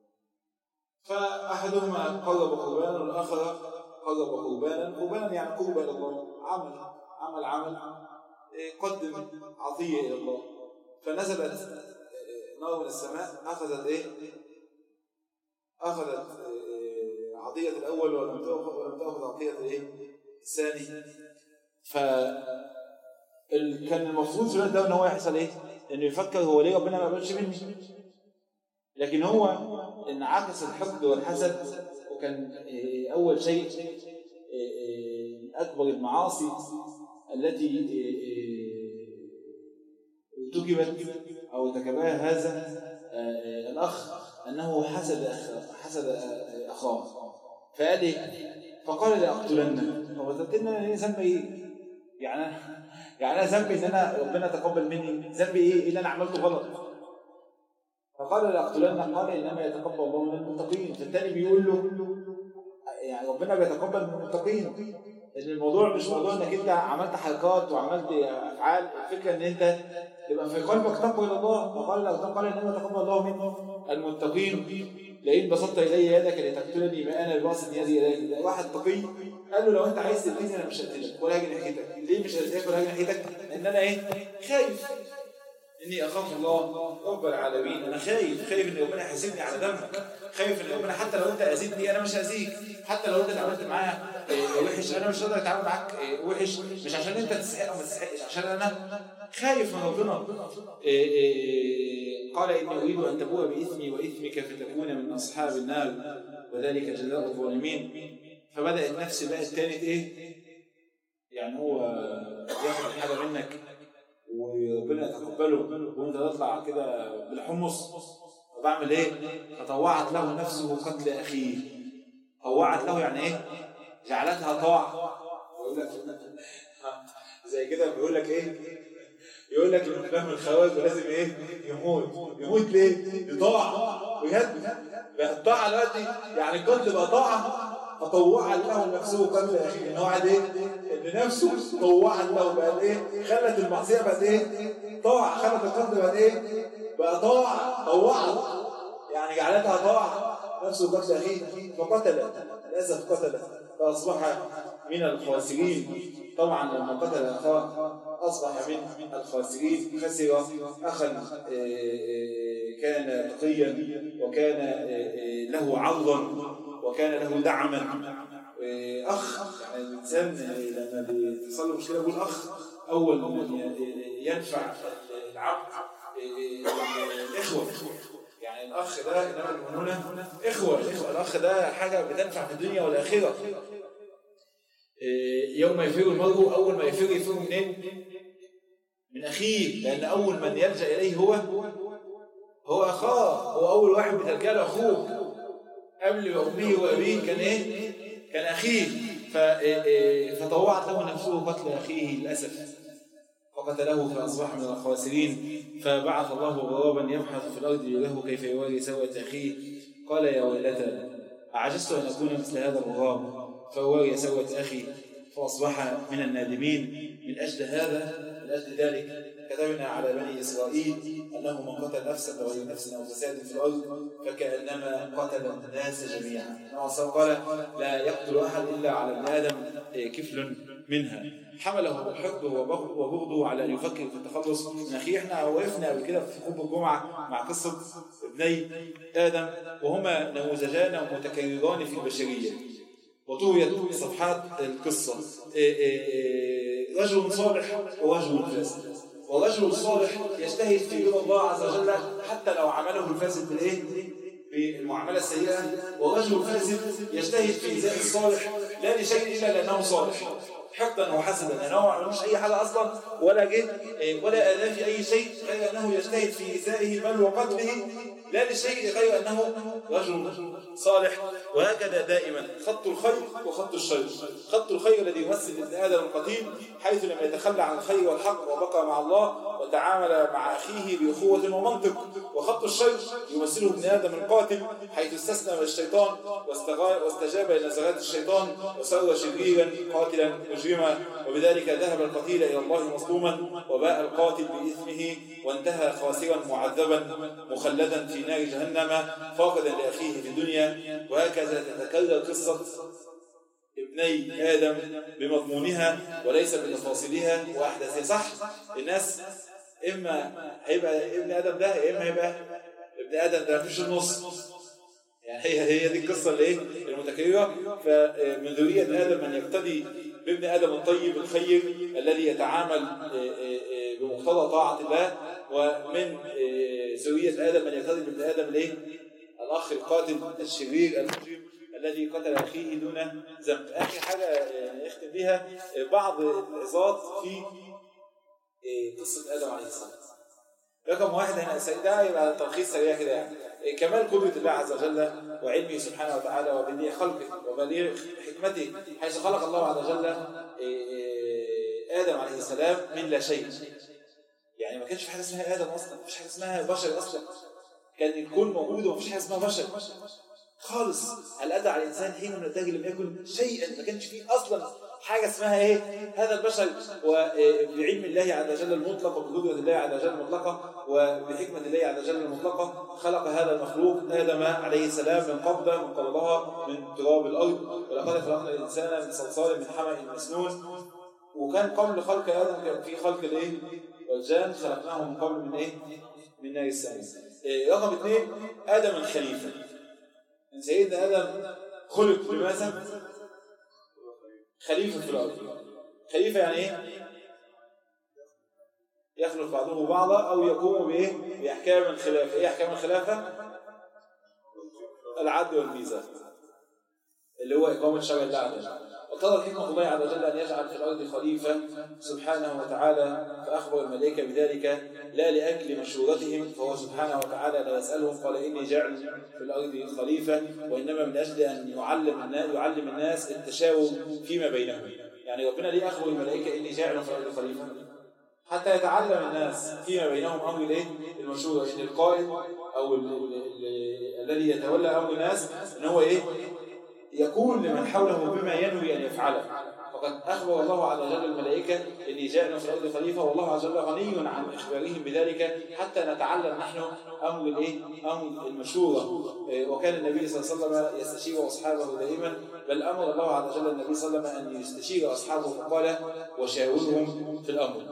فأحدهما قرب قربانا والآخر قرب قربانا يعني قرب إلى الله، عمل قدم عطية إلى الله. فنزلت نار من السماء أخذت عطية الأول ولم تأخذ عطية الثاني. كان المفروض في الوقت ده ان هو يحصل انه يفكر هو ليه ربنا ما قبلش مني، لكن هو انعكس الحقد والحسد. وكان اول شيء اكبر المعاصي التي ارتكبت او ارتكبها هذا الاخ انه حسد اخاه. فقال لأقتلنك. فقلتلنا انا ذنبي ايه؟ يعني انا ذنبي ان انا ربنا تقبل مني؟ ذنبي ايه اللي انا عملته غلط؟ فقال لأقتلنك. قال انما يتقبل الله من المتقين. فالتاني بيقول له يعني ربنا بيتقبل من المتقين، ان الموضوع مش موضوع انك انت عملت حركات وعملت افعال، الفكره ان انت يبقى في قلبك تقوى الى الله. فقال انما يتقبل الله من المتقين. لئن بسطت الي يدك لتقتلني ما انا بباسط يدي اليك. واحد تقي قال له لو انت عايز تقتلني انا مش هقتلك ولا هاجي ناحيتك. ليه مش هقتلك ولا هاجي ناحيتك؟ لان انا خايف، اني اخاف الله رب العالمين. انا خايف ان ربنا يحاسبني على ذنبك، خايف ان ربنا حتى لو انت اذيتني انا مش هاذيك، حتى لو انت اتعاملت معايا وحش انا مش هقدر اتعامل معاك وحش، مش عشان انت تستحق او ما تستحقش، عشان انا خايف من ربنا. قال اني اريد ان تبوء باثمي واثمك فتكون من اصحاب النار وذلك جزاء الظالمين. فبدات نفسي بقى الثالث يعني هو ياخد الحاجه منك وربنا يتقبله وانت تطلع كده بالحمص. فبعمل فطوعت له نفسه قتل اخيه. طوعت له يعني جعلتها طاعه. زي كده بيقول لك يقول لك الافلام الخوارج لازم يموت ليه؟ لطاعه بجد. بقى الطاعه دلوقتي يعني القتل بقى طاعه. فطوعت له نفسه قتل اخيه، ان هو قاعد ان نفسه طوعت له بقى خلت المعصيه بقت طاعه، خلت القتل بقى بقى طاعه. طوعت يعني جعلتها طاعه نفسه قتل اخيه. فقتل للاسف فاصبح من الخاسرين. طبعا لما قتل اخاه اصبح من الخاسرين. خسر اخا كان تقيا وكان له عرضا وكان له دعما. اخ يعني الانسان لما بيحصل له مشكله يقول اخ. اول من ينفع العبد الاخوه، يعني الاخ ده انما المؤمنون اخوه. الاخ ده حاجه بتنفع في الدنيا والاخره. يوم يفر المرء، اول ما يفر منين؟ من اخيه، لان اول من يلجا اليه هو اخاه. هو اول واحد بتلجا له اخوك. قبل امه وابيه كان اخيه. فطوعت له نفسه قتل اخيه للاسف فقتله فاصبح من الخاسرين. فبعث الله غرابا يبحث في الارض له كيف يواري سوءة اخيه. قال يا ويلتى اعجزت ان اكون مثل هذا الغراب فواري سوءة اخي فاصبح من النادمين. من اجل ذلك كتبنا على بني إسرائيل أنه من قتل نفسا بغير نفس أو فساد في الأرض فكأنما قتل الناس جميعا. قال لا يقتل أحد إلا على ابن آدم كفل منها. حمله الحقد وبغضه على أن يفكر في التخلص من أخيه. احنا وقفنا قبل كده في خطبة الجمعة مع قصة ابني آدم، وهما نموذجان متكرران في البشرية وطويت صفحات القصة. رجل صالح ورجل فاسد. والرجل الصالح يجتهد في رضا الله عز وجل حتى لو عمله الفاسد بالمعاملة السيئة. والرجل الفاسد يجتهد في إيذاء الصالح لا لشيء إلا لأنه صالح، حقدا وحسدا، لأنه ما عملوش أي حاجة أصلا ولا أذاه في أي شيء غير أنه يجتهد في إيذائه بل وقتله لا لشيء غير أنه رجل صالح. وهكذا دائما خط الخير وخط الشر. خط الخير الذي يمثل ابن آدم القديم حيث لما يتخلى عن الخير والحق وبقى مع الله وتعامل مع أخيه بأخوة ومنطق وخط الشر يمثله ابن آدم القاتل، حيث استسلم الشيطان واستجاب لنزغات الشيطان وصار شريرا قاتلا مجرما، وبذلك ذهب القتيل إلى الله مظلوما، وباء القاتل بإثمه وانتهى خاسرا معذبا مخلدا في نار جهنم فاقدا لأخيه في الدنيا. وهكذا تتكرر قصة ابني آدم بمضمونها وليس بتفاصيلها وأحداثها. صح، الناس إما هيبقى ابن آدم ده، إما هيبقى ابن آدم ده، مفيش النص. يعني هي دي القصة اللي المتكررة. فمن ذرية آدم من يقتدي بابن آدم الطيب الخير الذي يتعامل بمقتضى طاعة الله، ومن ذرية آدم من يقتدي بابن آدم الأخ القاتل الشرير المجرم الذي قتل أخيه دون ذنب. آخر حاجة نختم بها بعض العظات في قصة آدم عليه السلام. رقم واحد هنا ده يبقى تلخيص سريع كده، يعني كمال قدرة الله عز وجل وعلمه سبحانه وتعالى وبديع خلقه وبليغ حكمته، حيث خلق الله عز وجل آدم عليه السلام من لا شيء. يعني ما كانش في حاجة اسمها آدم أصلا، ما فيش حاجة اسمها بشر أصلا، كان الكون موجود وما فيش حاجة اسمها بشر خالص. هل أتى على الإنسان حين من الدهر لم يكن شيئا، ما كانش فيه أصلا حاجة اسمها هذا البشر. وبعلم الله عز وجل المطلق وبقدرة الله عز وجل المطلقة وبحكمة الله عز وجل المطلقة خلق هذا المخلوق آدم عليه السلام من قبضها من تراب الأرض، ولقد خلقنا الإنسان من صلصال من حمأ مسنون. وكان قبل خلق آدم كان في خلق والجان، خلقناه من قبل من نار السماء. رقم 2 آدم الخليفة. سيدنا آدم خلق لماذا؟ خليفة في الأرض. خليفة يعني يخلق بعضه بعضا أو يقوم بأحكام الخلافة. أحكام الخلافة؟ العدل والميزان، اللي هو إقامة شرع الله عز وجل. وقضى حكمة الله عز وجل أن يجعل في الأرض خليفة سبحانه وتعالى، فأخبر الملائكة بذلك لا لأجل مشورتهم، فهو سبحانه وتعالى لا يسألهم قال إني جاعل في الأرض خليفة، وإنما من أجل أن يعلم الناس التشاور فيما بينهم. يعني ربنا ليه أخبر الملائكة إني جاعل في الأرض خليفة؟ حتى يتعلم الناس فيما بينهم أمر المشورة، إن القائد أو الذي يتولى أمر الناس إن هو يكون لمن حوله بما ينوي أن يفعله. فقد أخبر الله عز وجل الملائكة إني جاعل في الأرض خليفة، والله عز وجل غني عن إخبارهم بذلك حتى نتعلم نحن أمر أمر المشورة. وكان النبي صلى الله عليه وسلم يستشير أصحابه دائما، بل أمر الله عز وجل النبي صلى الله عليه وسلم أن يستشير أصحابه فقال وشاورهم في الأمر.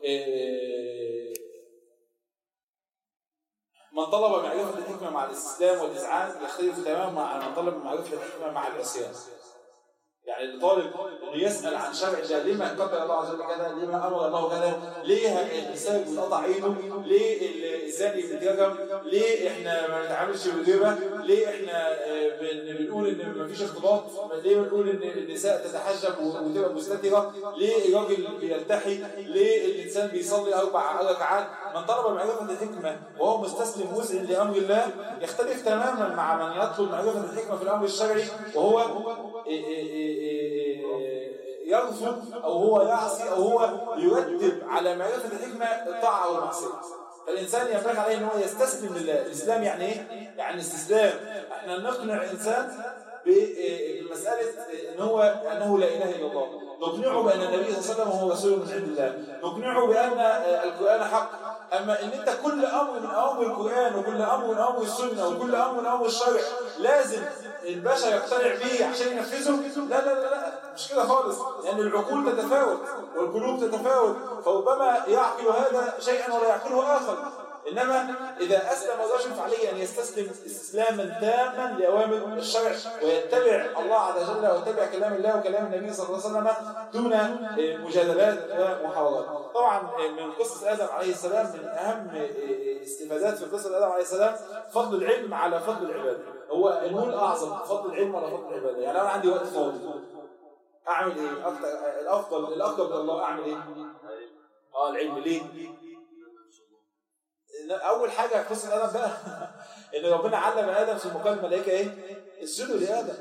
من طلب معرفة الحكمة مع الاستسلام والإذعان يختلف تماما مع من طلب معرفة الحكمة مع العصيان. يعني الطالب انه يسأل عن شرع الله، لما قدر الله عز وجل كذا، لما امر الله كذا، ليه الانسان بيتقطع ايده، ليه الزاني بيترجم، ليه احنا ما بنتعاملش بالربا، ليه احنا بنقول ان ما فيش اختلاط، ليه بنقول ان النساء تتحجب وتبقى مستتره، ليه الراجل بيلتحي، ليه الانسان بيصلي 4 ركعات. من طلب معرفة الحكمة وهو مستسلم مذعن لامر الله يختلف تماما مع من يطلب معرفة الحكمة في الامر الشرعي وهو يرفض أو هو يعصي أو هو يرتب على معرفة الحكمة الطاعة أو المعصية. فالإنسان ينبغي عليه أنه يستسلم لله. الإسلام يعني إيه؟ يعني استسلام. إحنا نقنع الإنسان بمسألة أنه لا إله إلا الله، نقنعه بأن النبي صلى الله عليه وسلم هو رسول من عند الله، نقنعه بأن القرآن حق. أما إن أنت كل أمر من أمر القرآن وكل أمر من أمر السنة وكل أمر من أمر الشرع لازم البشر يقتنع به عشان ينفذه، لا لا لا لا، مش كده خالص. لأن العقول تتفاوت والقلوب تتفاوت، فربما يعقل هذا شيئا ولا يعقله آخر. إنما إذا أسلم الرجل فعليه أن يستسلم استسلاما تاما لأوامر الشرع ويتبع الله عز وجل ويتبع كلام الله وكلام النبي صلى الله عليه وسلم دون مجادلات ومحاورات. طبعا من قصة آدم عليه السلام من أهم استفادات في قصة آدم عليه السلام فضل العلم على فضل العبادة. هو نقول أعظم فضل العلم على فضل العبادة. يعني أنا عندي وقت فاضي أعمل إيه؟ الأفضل من الله أعمل إيه؟ العلم. ليه؟ أول حاجة في قصة آدم بقى إن ربنا علم آدم في مقام الملائكة اسجدوا لآدم.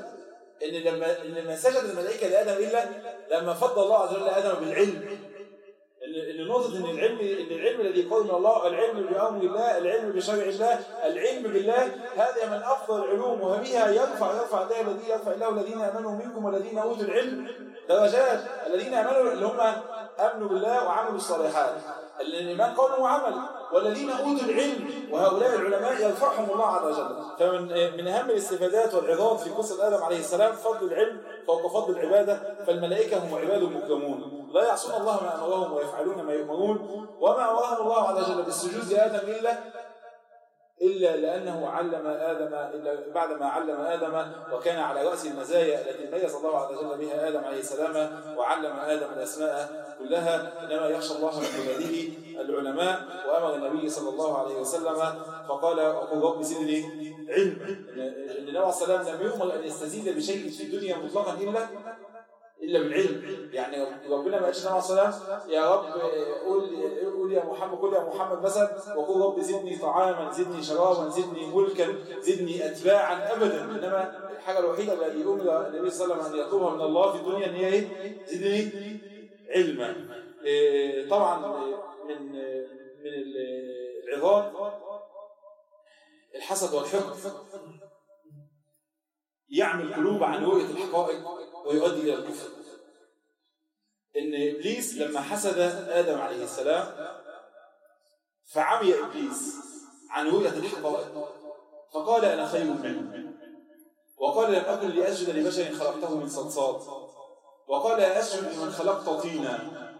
إن ما سجد الملائكة لآدم إلا لما فضل الله عز وجل آدم بالعلم. إن نقطة إن العلم الذي قال من الله، العلم بأمر الله، العلم بشرع الله، العلم بالله، هذا من أفضل العلوم، وبها يرفع الله الذين آمنوا منكم والذين أوتوا العلم درجات. الذين آمنوا اللي هم آمنوا بالله وعملوا الصالحات، الإيمان قول وعمل، والذين أوتوا العلم وهؤلاء العلماء يرفعهم الله عز وجل. فمن أهم الاستفادات والعظات في قصة آدم عليه السلام فضل العلم فوق فضل العبادة. فالملائكة هم عباد مكرمون لا يعصون الله ما أمرهم ويفعلون ما يؤمرون، وما أمرهم الله عز وجل بالسجود لآدم إلا لأنه علم آدم، إلا بعدما علم آدم وكان على رأس المزايا التي ميز الله عز وجل بها آدم عليه السلام، وعلم آدم الأسماء كلها. إنما يخشى الله من عباده العلماء. وأمر النبي صلى الله عليه وسلم فقال وقل رب زدني علما. النبي عليه السلام لم يؤمر أن يستزيد بشيء في الدنيا مطلقا إلا بالعلم. يعني ربنا ما قالش النبي عليه السلام يا رب قول يا محمد، قل يا محمد مثلا وقل رب زدني طعاما، زدني شرابا، زدني ملكا، زدني أتباعا، أبدا. إنما الحاجة الوحيدة التي أمر النبي صلى الله عليه وسلم أن يطلبها من الله في الدنيا أن هي إيه؟ زدني علما. طبعا من العظام الحسد والحقد يعمل القلوب عن رؤية الحقائق ويؤدي إلى الكفر. إن إبليس لما حسد آدم عليه السلام فعمي إبليس عن رؤية الحقائق فقال أنا خير منه، وقال لم أكن لأسجد لبشر خلقته من صلصال، وقال أسجد لمن خلقت طينا،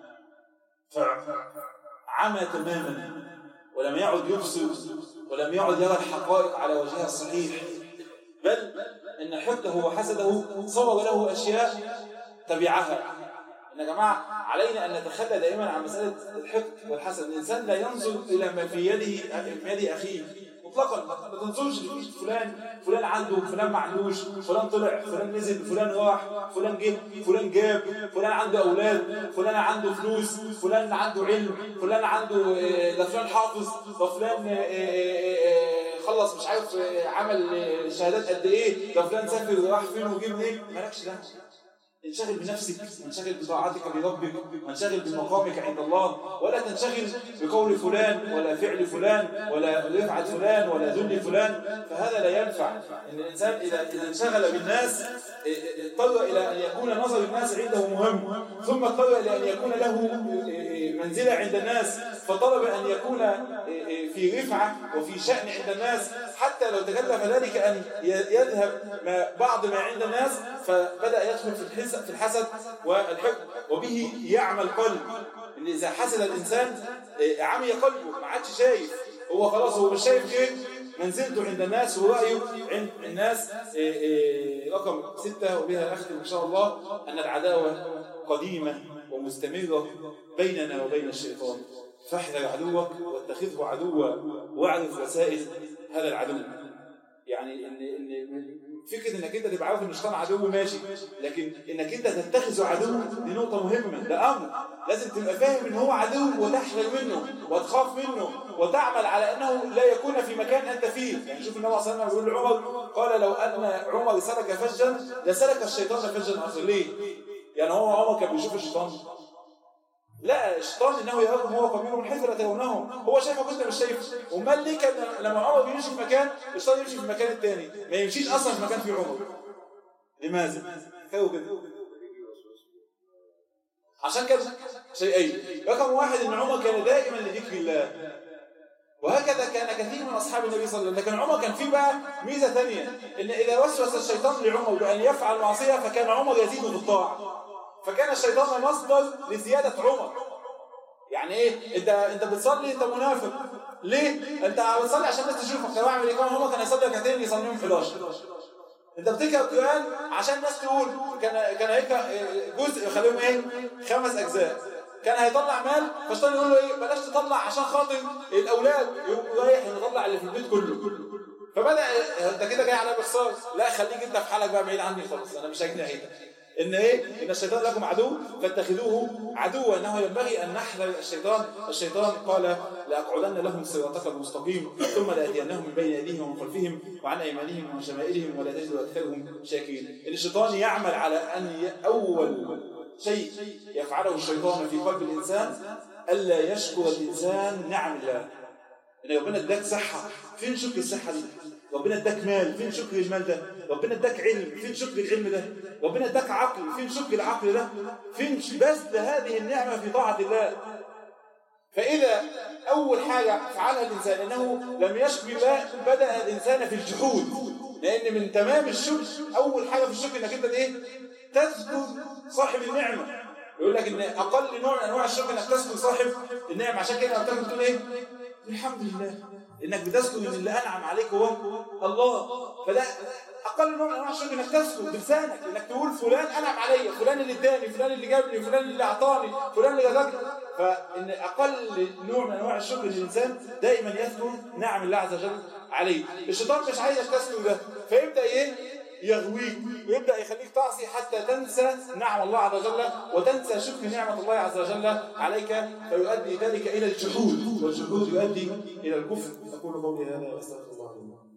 فعمى تماما ولم يعد يبصر ولم يعد يرى الحقائق على وجهها الصحيح، بل إن حقده وحسده صور له أشياء تبعها. إن يا جماعة علينا أن نتخلى دائما عن مسألة الحقد والحسد. الإنسان لا ينظر إلى ما في يد أخيه مطلقا. ما تنظرش لفيش فلان عنده، فلان ما عندوش، فلان طلع، فلان نزل، فلان راح، فلان جه، فلان جاب، فلان عنده أولاد، فلان عنده فلوس، فلان عنده علم، فلان عنده ده فلان حافظ، ده فلان خلص مش عارف عمل شهادات قد ايه، ده فلان سافر وراح فين وجيب منين. مالكش دعوه. انشغل بنفسك، وانشغل بطاعتك لربك، وانشغل بمقامك عند الله، ولا تنشغل بقول فلان ولا فعل فلان ولا رفعة فلان ولا ذل فلان. فهذا لا ينفع. ان الانسان اذا انشغل بالناس اضطر الى ان يكون نظر الناس عنده مهم، ثم اضطر الى ان يكون له منزله عند الناس، فطلب ان يكون في رفعه وفي شأن عند الناس، حتى لو تكلف ذلك ان يذهب بعض ما عند الناس، فبدأ يدخل في الحسد والحقد، وبه يعمى القلب. ان اذا حسد الانسان عمي قلبه، ما عادش شايف، هو خلاص هو مش شايف غير منزلته عند الناس ورأيه عند الناس. رقم 6 وبها أختم إن شاء الله، أن العداوة قديمة ومستمرة بيننا وبين الشيطان، فاحذر عدوك واتخذه عدوا واعرف وسائل هذا العدو. يعني ان فكره انك انت تبقى عارف ان الشيطان عدو ماشي، لكن انك انت تتخذه عدو دي نقطه مهمه، ده امر لازم تبقى فاهم ان هو عدو وتحذر منه وتخاف منه وتعمل على انه لا يكون في مكان انت فيه. يعني شوف النبي صلى الله عليه وسلم بيقول لعمر، قال لو ان عمر سلك فجا لسلك الشيطان فجا اخر. ليه؟ يعني هو عمر كان بيشوف الشيطان؟ لا، الشيطان انه يراكم هو قبيله من حيث لا ترونهم، هو شايفك وانت مش شايف. امال ليه كان لما عمر بيمشي في مكان الشيطان يمشي في المكان الثاني، ما يمشيش اصلا في مكان فيه عمر؟ لماذا؟ كده عشان كده شيئين. رقم 1 ان عمر كان دائما لذكر الله، وهكذا كان كثير من اصحاب النبي صلى الله عليه وسلم. لكن عمر كان فيه بقى ميزه ثانيه، ان اذا وسوس الشيطان لعمر بان يفعل معصيه فكان عمر يزيد في الطاعه، فكان الشيطان مصدر لزياده عمر. يعني ايه؟ انت بتصلي انت منافق ليه؟ انت بتصلي عشان الناس تشوفك. طب اعمل ايه؟ كمان عمر كان يصلي ركعتين يصليهم 11. انت بتقرا القران عشان الناس تقول. كان هيك جزء يخليهم ايه؟ 5 اجزاء. كان هيطلع مال فالشيطان يقول له ايه؟ بلاش تطلع عشان خاطر الاولاد، يقوم رايح يطلع اللي في البيت كله. فبدا انت كده جاي على بخسار، لا خليك انت في حالك بقى بعيد عني خالص، انا مش هاجي ناحيتك. ان ايه؟ ان الشيطان لكم عدو فاتخذوه عدوا، انه ينبغي ان نحذر الشيطان قال لاقعدن لهم صراطك المستقيم ثم لاتينهم من بين ايديهم ومن خلفهم وعن ايمانهم وعن شمائلهم ولا تجد اكثرهم شاكرين. الشيطان يعمل على ان اول شيء يفعله الشيطان في قلب الإنسان ألا يشكر الإنسان نعم الله. إن ربنا اداك صحة، فين شكر الصحة دي؟ ربنا اداك مال، فين شكر المال ده؟ ربنا اداك علم، فين شكر العلم ده؟ ربنا اداك عقل، فين شكر العقل ده؟ فين بذل هذه النعمة في طاعة الله؟ فإذا أول حاجة فعلها الإنسان أنه لم يشكر الله بدأ الإنسان في الجحود، لأن من تمام الشكر أول حاجة في الشكر أنك أنت إيه؟ تذكر صاحب النعمة. يقول لك إن أقل نوع من أنواع الشكر أنك تذكر صاحب النعمة. عشان كده أنت بتقول إيه؟ الحمد لله، إنك بتذكر إن اللي أنعم عليك هو الله. فده أقل نوع من أنواع الشكر، إنك تذكر بلسانك، إنك تقول فلان أنعم علي، فلان اللي اداني، فلان اللي جابني، فلان اللي أعطاني، فلان اللي جابني. فإن أقل نوع من أنواع الشكر للإنسان دائما يذكر نعم الله عز وجل عليه. الشيطان مش عايزك تذكر ده، فيبدأ إيه؟ يغويك ويبدأ يخليك تعصي حتى تنسى نعم الله عز وجل وتنسى شكر نعمة الله عز وجل عليك، فيؤدي ذلك إلى الجحود، والجحود يؤدي إلى الكفر. أقول قولي هذا وأستغفر الله لي.